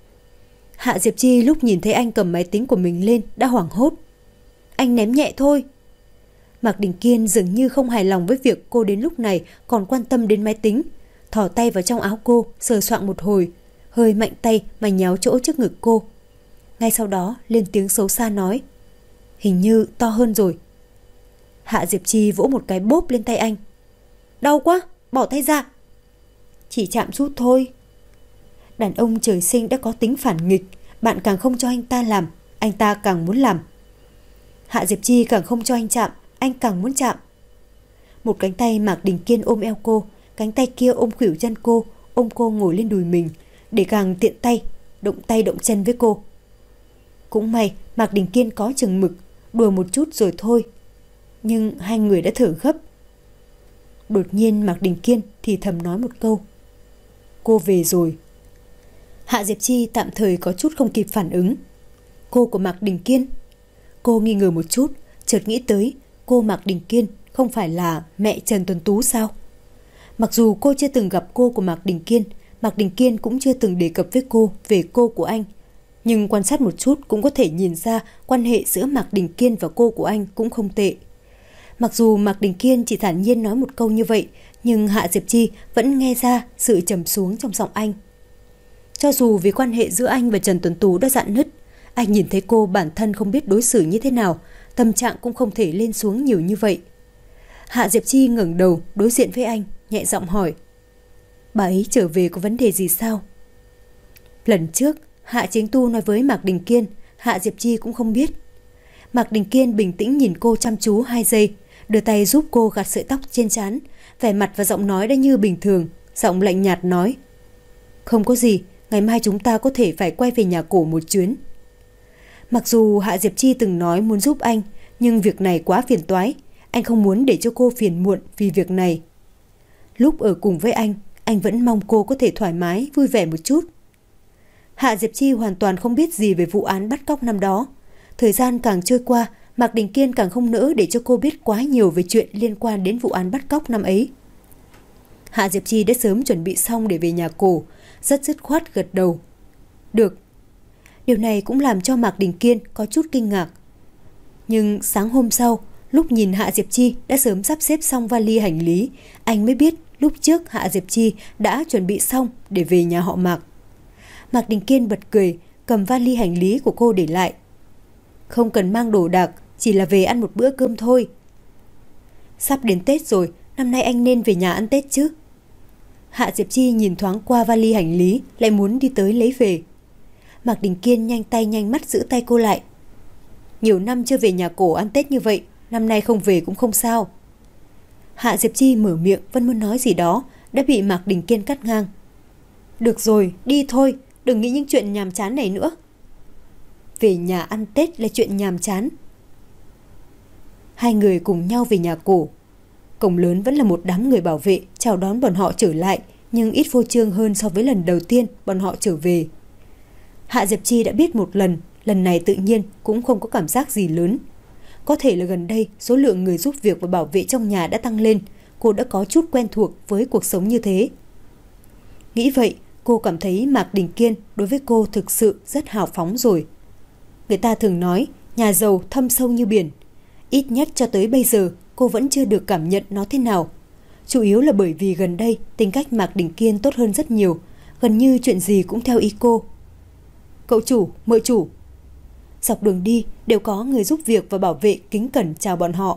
Hạ Diệp Chi lúc nhìn thấy anh cầm máy tính của mình lên đã hoảng hốt. Anh ném nhẹ thôi. Mạc Đình Kiên dường như không hài lòng với việc cô đến lúc này còn quan tâm đến máy tính, thò tay vào trong áo cô, sờ soạng một hồi, hơi mạnh tay mà nhéo chỗ trước ngực cô. Ngay sau đó lên tiếng xấu xa nói, hình như to hơn rồi. Hạ Diệp Chi vỗ một cái bốp lên tay anh. Đau quá, bỏ tay ra. Chỉ chạm chút thôi. Đàn ông trời sinh đã có tính phản nghịch, bạn càng không cho anh ta làm, anh ta càng muốn làm. Hạ Diệp Chi càng không cho anh chạm, anh càng muốn chạm. Một cánh tay Mạc Đình Kiên ôm eo cô, cánh tay kia ôm khuỷu chân cô, ôm cô ngồi lên đùi mình, để càng tiện tay, động tay động chân với cô. Cũng may Mạc Đình Kiên có chừng mực, đùa một chút rồi thôi. Nhưng hai người đã thở gấp. Đột nhiên Mạc Đình Kiên thì thầm nói một câu: cô về rồi. Hạ Diệp Chi tạm thời có chút không kịp phản ứng. Cô của Mạc Đình Kiên? Cô nghi ngờ một chút, chợt nghĩ tới cô Mạc Đình Kiên không phải là mẹ Trần Tuấn Tú sao? Mặc dù cô chưa từng gặp cô của Mạc Đình Kiên, Mạc Đình Kiên cũng chưa từng đề cập với cô về cô của anh, nhưng quan sát một chút cũng có thể nhìn ra quan hệ giữa Mạc Đình Kiên và cô của anh cũng không tệ. Mặc dù Mạc Đình Kiên chỉ thản nhiên nói một câu như vậy, nhưng Hạ Diệp Chi vẫn nghe ra sự trầm xuống trong giọng anh. Cho dù vì quan hệ giữa anh và Trần Tuấn Tú đã rạn nứt, anh nhìn thấy cô bản thân không biết đối xử như thế nào, tâm trạng cũng không thể lên xuống nhiều như vậy. Hạ Diệp Chi ngẩng đầu đối diện với anh, nhẹ giọng hỏi: bà ấy trở về có vấn đề gì sao? Lần trước Hạ Chính Tu nói với Mạc Đình Kiên, Hạ Diệp Chi cũng không biết. Mạc Đình Kiên bình tĩnh nhìn cô chăm chú hai giây, đưa tay giúp cô gạt sợi tóc trên trán, vẻ mặt và giọng nói đã như bình thường, giọng lạnh nhạt nói: không có gì, ngày mai chúng ta có thể phải quay về nhà cổ một chuyến. Mặc dù Hạ Diệp Chi từng nói muốn giúp anh, nhưng việc này quá phiền toái, anh không muốn để cho cô phiền muộn vì việc này. Lúc ở cùng với anh, anh vẫn mong cô có thể thoải mái, vui vẻ một chút. Hạ Diệp Chi hoàn toàn không biết gì về vụ án bắt cóc năm đó. Thời gian càng trôi qua, Mạc Đình Kiên càng không nỡ để cho cô biết quá nhiều về chuyện liên quan đến vụ án bắt cóc năm ấy. Hạ Diệp Chi đã sớm chuẩn bị xong để về nhà cổ, rất dứt khoát gật đầu. Được. Điều này cũng làm cho Mạc Đình Kiên có chút kinh ngạc. Nhưng sáng hôm sau, lúc nhìn Hạ Diệp Chi đã sớm sắp xếp xong vali hành lý, anh mới biết lúc trước Hạ Diệp Chi đã chuẩn bị xong để về nhà họ Mạc. Mạc Đình Kiên bật cười, cầm vali hành lý của cô để lại. Không cần mang đồ đạc, chỉ là về ăn một bữa cơm thôi. Sắp đến Tết rồi, năm nay anh nên về nhà ăn Tết chứ. Hạ Diệp Chi nhìn thoáng qua vali hành lý, lại muốn đi tới lấy về. Mạc Đình Kiên nhanh tay nhanh mắt giữ tay cô lại. Nhiều năm chưa về nhà cổ ăn Tết như vậy, năm nay không về cũng không sao. Hạ Diệp Chi mở miệng vẫn muốn nói gì đó, đã bị Mạc Đình Kiên cắt ngang. Được rồi, đi thôi, đừng nghĩ những chuyện nhàm chán này nữa. Về nhà ăn Tết là chuyện nhàm chán. Hai người cùng nhau về nhà cổ. Cổng lớn vẫn là một đám người bảo vệ chào đón bọn họ trở lại, nhưng ít phô trương hơn so với lần đầu tiên bọn họ trở về. Hạ Diệp Chi đã biết một lần, lần này tự nhiên cũng không có cảm giác gì lớn. Có thể là gần đây số lượng người giúp việc và bảo vệ trong nhà đã tăng lên, cô đã có chút quen thuộc với cuộc sống như thế. Nghĩ vậy, cô cảm thấy Mạc Đình Kiên đối với cô thực sự rất hào phóng rồi. Người ta thường nói nhà giàu thâm sâu như biển. Ít nhất cho tới bây giờ cô vẫn chưa được cảm nhận nó thế nào. Chủ yếu là bởi vì gần đây tính cách Mạc Đình Kiên tốt hơn rất nhiều, gần như chuyện gì cũng theo ý cô. Cậu chủ, mợ chủ. Dọc đường đi đều có người giúp việc và bảo vệ kính cẩn chào bọn họ.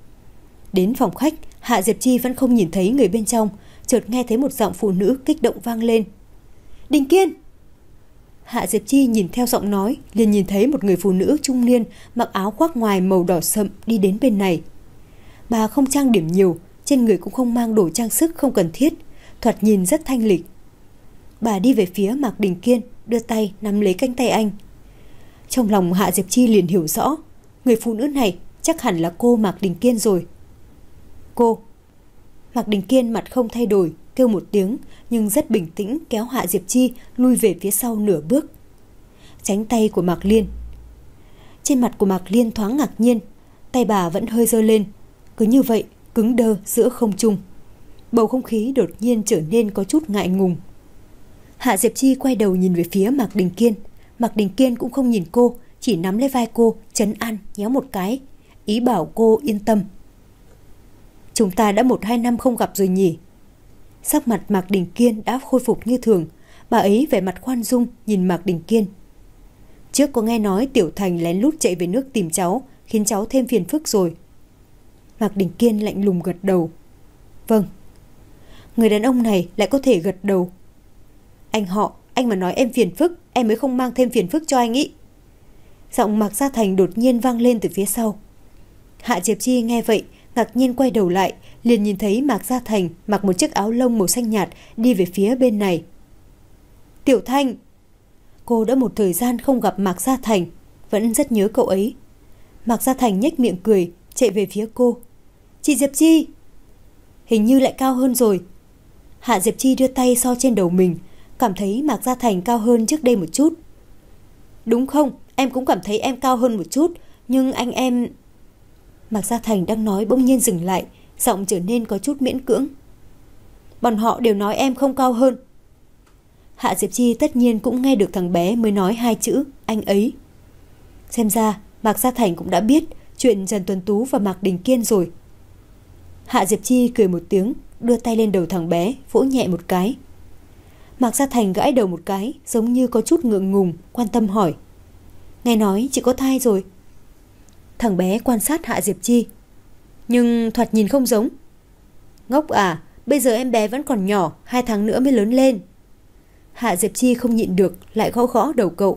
Đến phòng khách, Hạ Diệp Chi vẫn không nhìn thấy người bên trong, chợt nghe thấy một giọng phụ nữ kích động vang lên. Đình Kiên! Hạ Diệp Chi nhìn theo giọng nói, liền nhìn thấy một người phụ nữ trung niên mặc áo khoác ngoài màu đỏ sậm đi đến bên này. Bà không trang điểm nhiều, trên người cũng không mang đồ trang sức không cần thiết, thoạt nhìn rất thanh lịch. Bà đi về phía Mạc Đình Kiên, đưa tay nắm lấy cánh tay anh. Trong lòng Hạ Diệp Chi liền hiểu rõ, người phụ nữ này chắc hẳn là cô Mạc Đình Kiên rồi. Cô. Mạc Đình Kiên mặt không thay đổi, kêu một tiếng, nhưng rất bình tĩnh kéo Hạ Diệp Chi lui về phía sau nửa bước. Tránh tay của Mạc Liên. Trên mặt của Mạc Liên thoáng ngạc nhiên, tay bà vẫn hơi giơ lên, cứ như vậy cứng đơ giữa không trung. Bầu không khí đột nhiên trở nên có chút ngại ngùng. Hạ Diệp Chi quay đầu nhìn về phía Mạc Đình Kiên. Mạc Đình Kiên cũng không nhìn cô, chỉ nắm lấy vai cô, trấn an nhéo một cái, ý bảo cô yên tâm. Chúng ta đã một hai năm không gặp rồi nhỉ? Sắc mặt Mạc Đình Kiên đã khôi phục như thường, bà ấy vẻ mặt khoan dung nhìn Mạc Đình Kiên. Trước có nghe nói Tiểu Thành lén lút chạy về nước tìm cháu, khiến cháu thêm phiền phức rồi. Mạc Đình Kiên lạnh lùng gật đầu. Vâng. Người đàn ông này lại có thể gật đầu. Anh họ, anh mà nói em phiền phức, em mới không mang thêm phiền phức cho anh ý. Giọng Mạc Gia Thành đột nhiên vang lên từ phía sau. Hạ Diệp Chi nghe vậy, ngạc nhiên quay đầu lại, liền nhìn thấy Mạc Gia Thành mặc một chiếc áo lông màu xanh nhạt đi về phía bên này. Tiểu Thanh! Cô đã một thời gian không gặp Mạc Gia Thành, vẫn rất nhớ cậu ấy. Mạc Gia Thành nhếch miệng cười, chạy về phía cô. Chị Diệp Chi! Hình như lại cao hơn rồi. Hạ Diệp Chi đưa tay so trên đầu mình, cảm thấy Mạc Gia Thành cao hơn trước đây một chút. Đúng không, em cũng cảm thấy em cao hơn một chút, nhưng anh em... Mạc Gia Thành đang nói bỗng nhiên dừng lại, giọng trở nên có chút miễn cưỡng. Bọn họ đều nói em không cao hơn. Hạ Diệp Chi tất nhiên cũng nghe được thằng bé mới nói hai chữ anh ấy. Xem ra Mạc Gia Thành cũng đã biết chuyện Trần Tuấn Tú và Mạc Đình Kiên rồi. Hạ Diệp Chi cười một tiếng, đưa tay lên đầu thằng bé, vỗ nhẹ một cái. Mạc Gia Thành gãi đầu một cái, giống như có chút ngượng ngùng, quan tâm hỏi. Nghe nói chị có thai rồi. Thằng bé quan sát Hạ Diệp Chi. Nhưng thoạt nhìn không giống. Ngốc à, bây giờ em bé vẫn còn nhỏ, hai tháng nữa mới lớn lên. Hạ Diệp Chi không nhịn được, lại gõ gõ đầu cậu.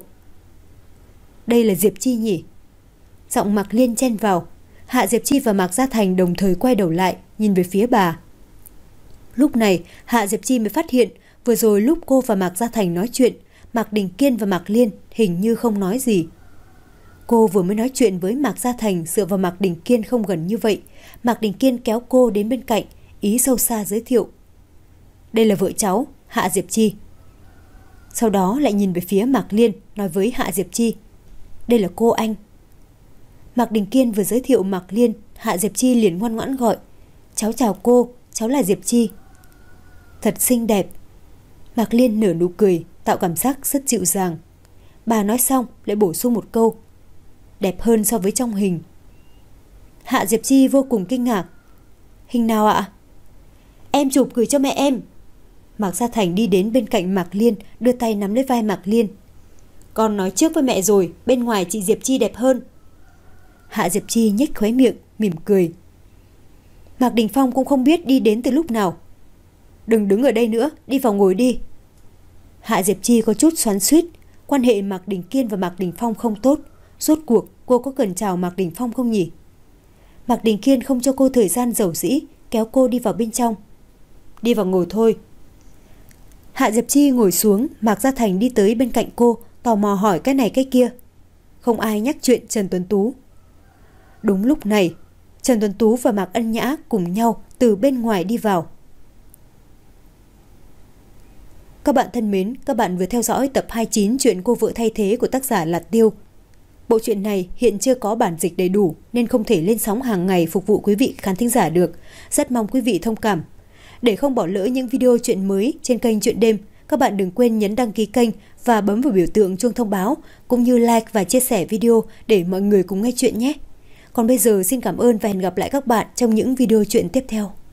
Đây là Diệp Chi nhỉ? Giọng Mạc Liên chen vào. Hạ Diệp Chi và Mạc Gia Thành đồng thời quay đầu lại, nhìn về phía bà. Lúc này, Hạ Diệp Chi mới phát hiện, vừa rồi lúc cô và Mạc Gia Thành nói chuyện, Mạc Đình Kiên và Mạc Liên hình như không nói gì. Cô vừa mới nói chuyện với Mạc Gia Thành dựa vào Mạc Đình Kiên không gần như vậy. Mạc Đình Kiên kéo cô đến bên cạnh, ý sâu xa giới thiệu. Đây là vợ cháu, Hạ Diệp Chi. Sau đó lại nhìn về phía Mạc Liên, nói với Hạ Diệp Chi. Đây là cô anh. Mạc Đình Kiên vừa giới thiệu Mạc Liên, Hạ Diệp Chi liền ngoan ngoãn gọi. Cháu chào cô, cháu là Diệp Chi. Thật xinh đẹp. Mạc Liên nở nụ cười, tạo cảm giác rất dịu dàng. Bà nói xong lại bổ sung một câu. Đẹp hơn so với trong hình. Hạ Diệp Chi vô cùng kinh ngạc. Hình nào ạ? Em chụp gửi cho mẹ em. Mạc Gia Thành đi đến bên cạnh Mạc Liên, đưa tay nắm lấy vai Mạc Liên. Con nói trước với mẹ rồi, bên ngoài chị Diệp Chi đẹp hơn. Hạ Diệp Chi nhếch khóe miệng, mỉm cười. Mạc Đình Phong cũng không biết đi đến từ lúc nào. Đừng đứng ở đây nữa, đi vào ngồi đi. Hạ Diệp Chi có chút xoắn xuýt. Quan hệ Mạc Đình Kiên và Mạc Đình Phong không tốt. Rốt cuộc cô có cần chào Mạc Đình Phong không nhỉ? Mạc Đình Kiên không cho cô thời gian dầu dĩ, kéo cô đi vào bên trong. Đi vào ngồi thôi. Hạ Diệp Chi ngồi xuống, Mạc Gia Thành đi tới bên cạnh cô, tò mò hỏi cái này cái kia. Không ai nhắc chuyện Trần Tuấn Tú. Đúng lúc này, Trần Tuấn Tú và Mạc Ân Nhã cùng nhau từ bên ngoài đi vào. Các bạn thân mến, các bạn vừa theo dõi tập hai mươi chín chuyện Cô Vợ Thay Thế của tác giả Lạt Tiêu. Bộ truyện này hiện chưa có bản dịch đầy đủ nên không thể lên sóng hàng ngày phục vụ quý vị khán thính giả được. Rất mong quý vị thông cảm. Để không bỏ lỡ những video truyện mới trên kênh Truyện Đêm, các bạn đừng quên nhấn đăng ký kênh và bấm vào biểu tượng chuông thông báo, cũng như like và chia sẻ video để mọi người cùng nghe chuyện nhé. Còn bây giờ xin cảm ơn và hẹn gặp lại các bạn trong những video truyện tiếp theo.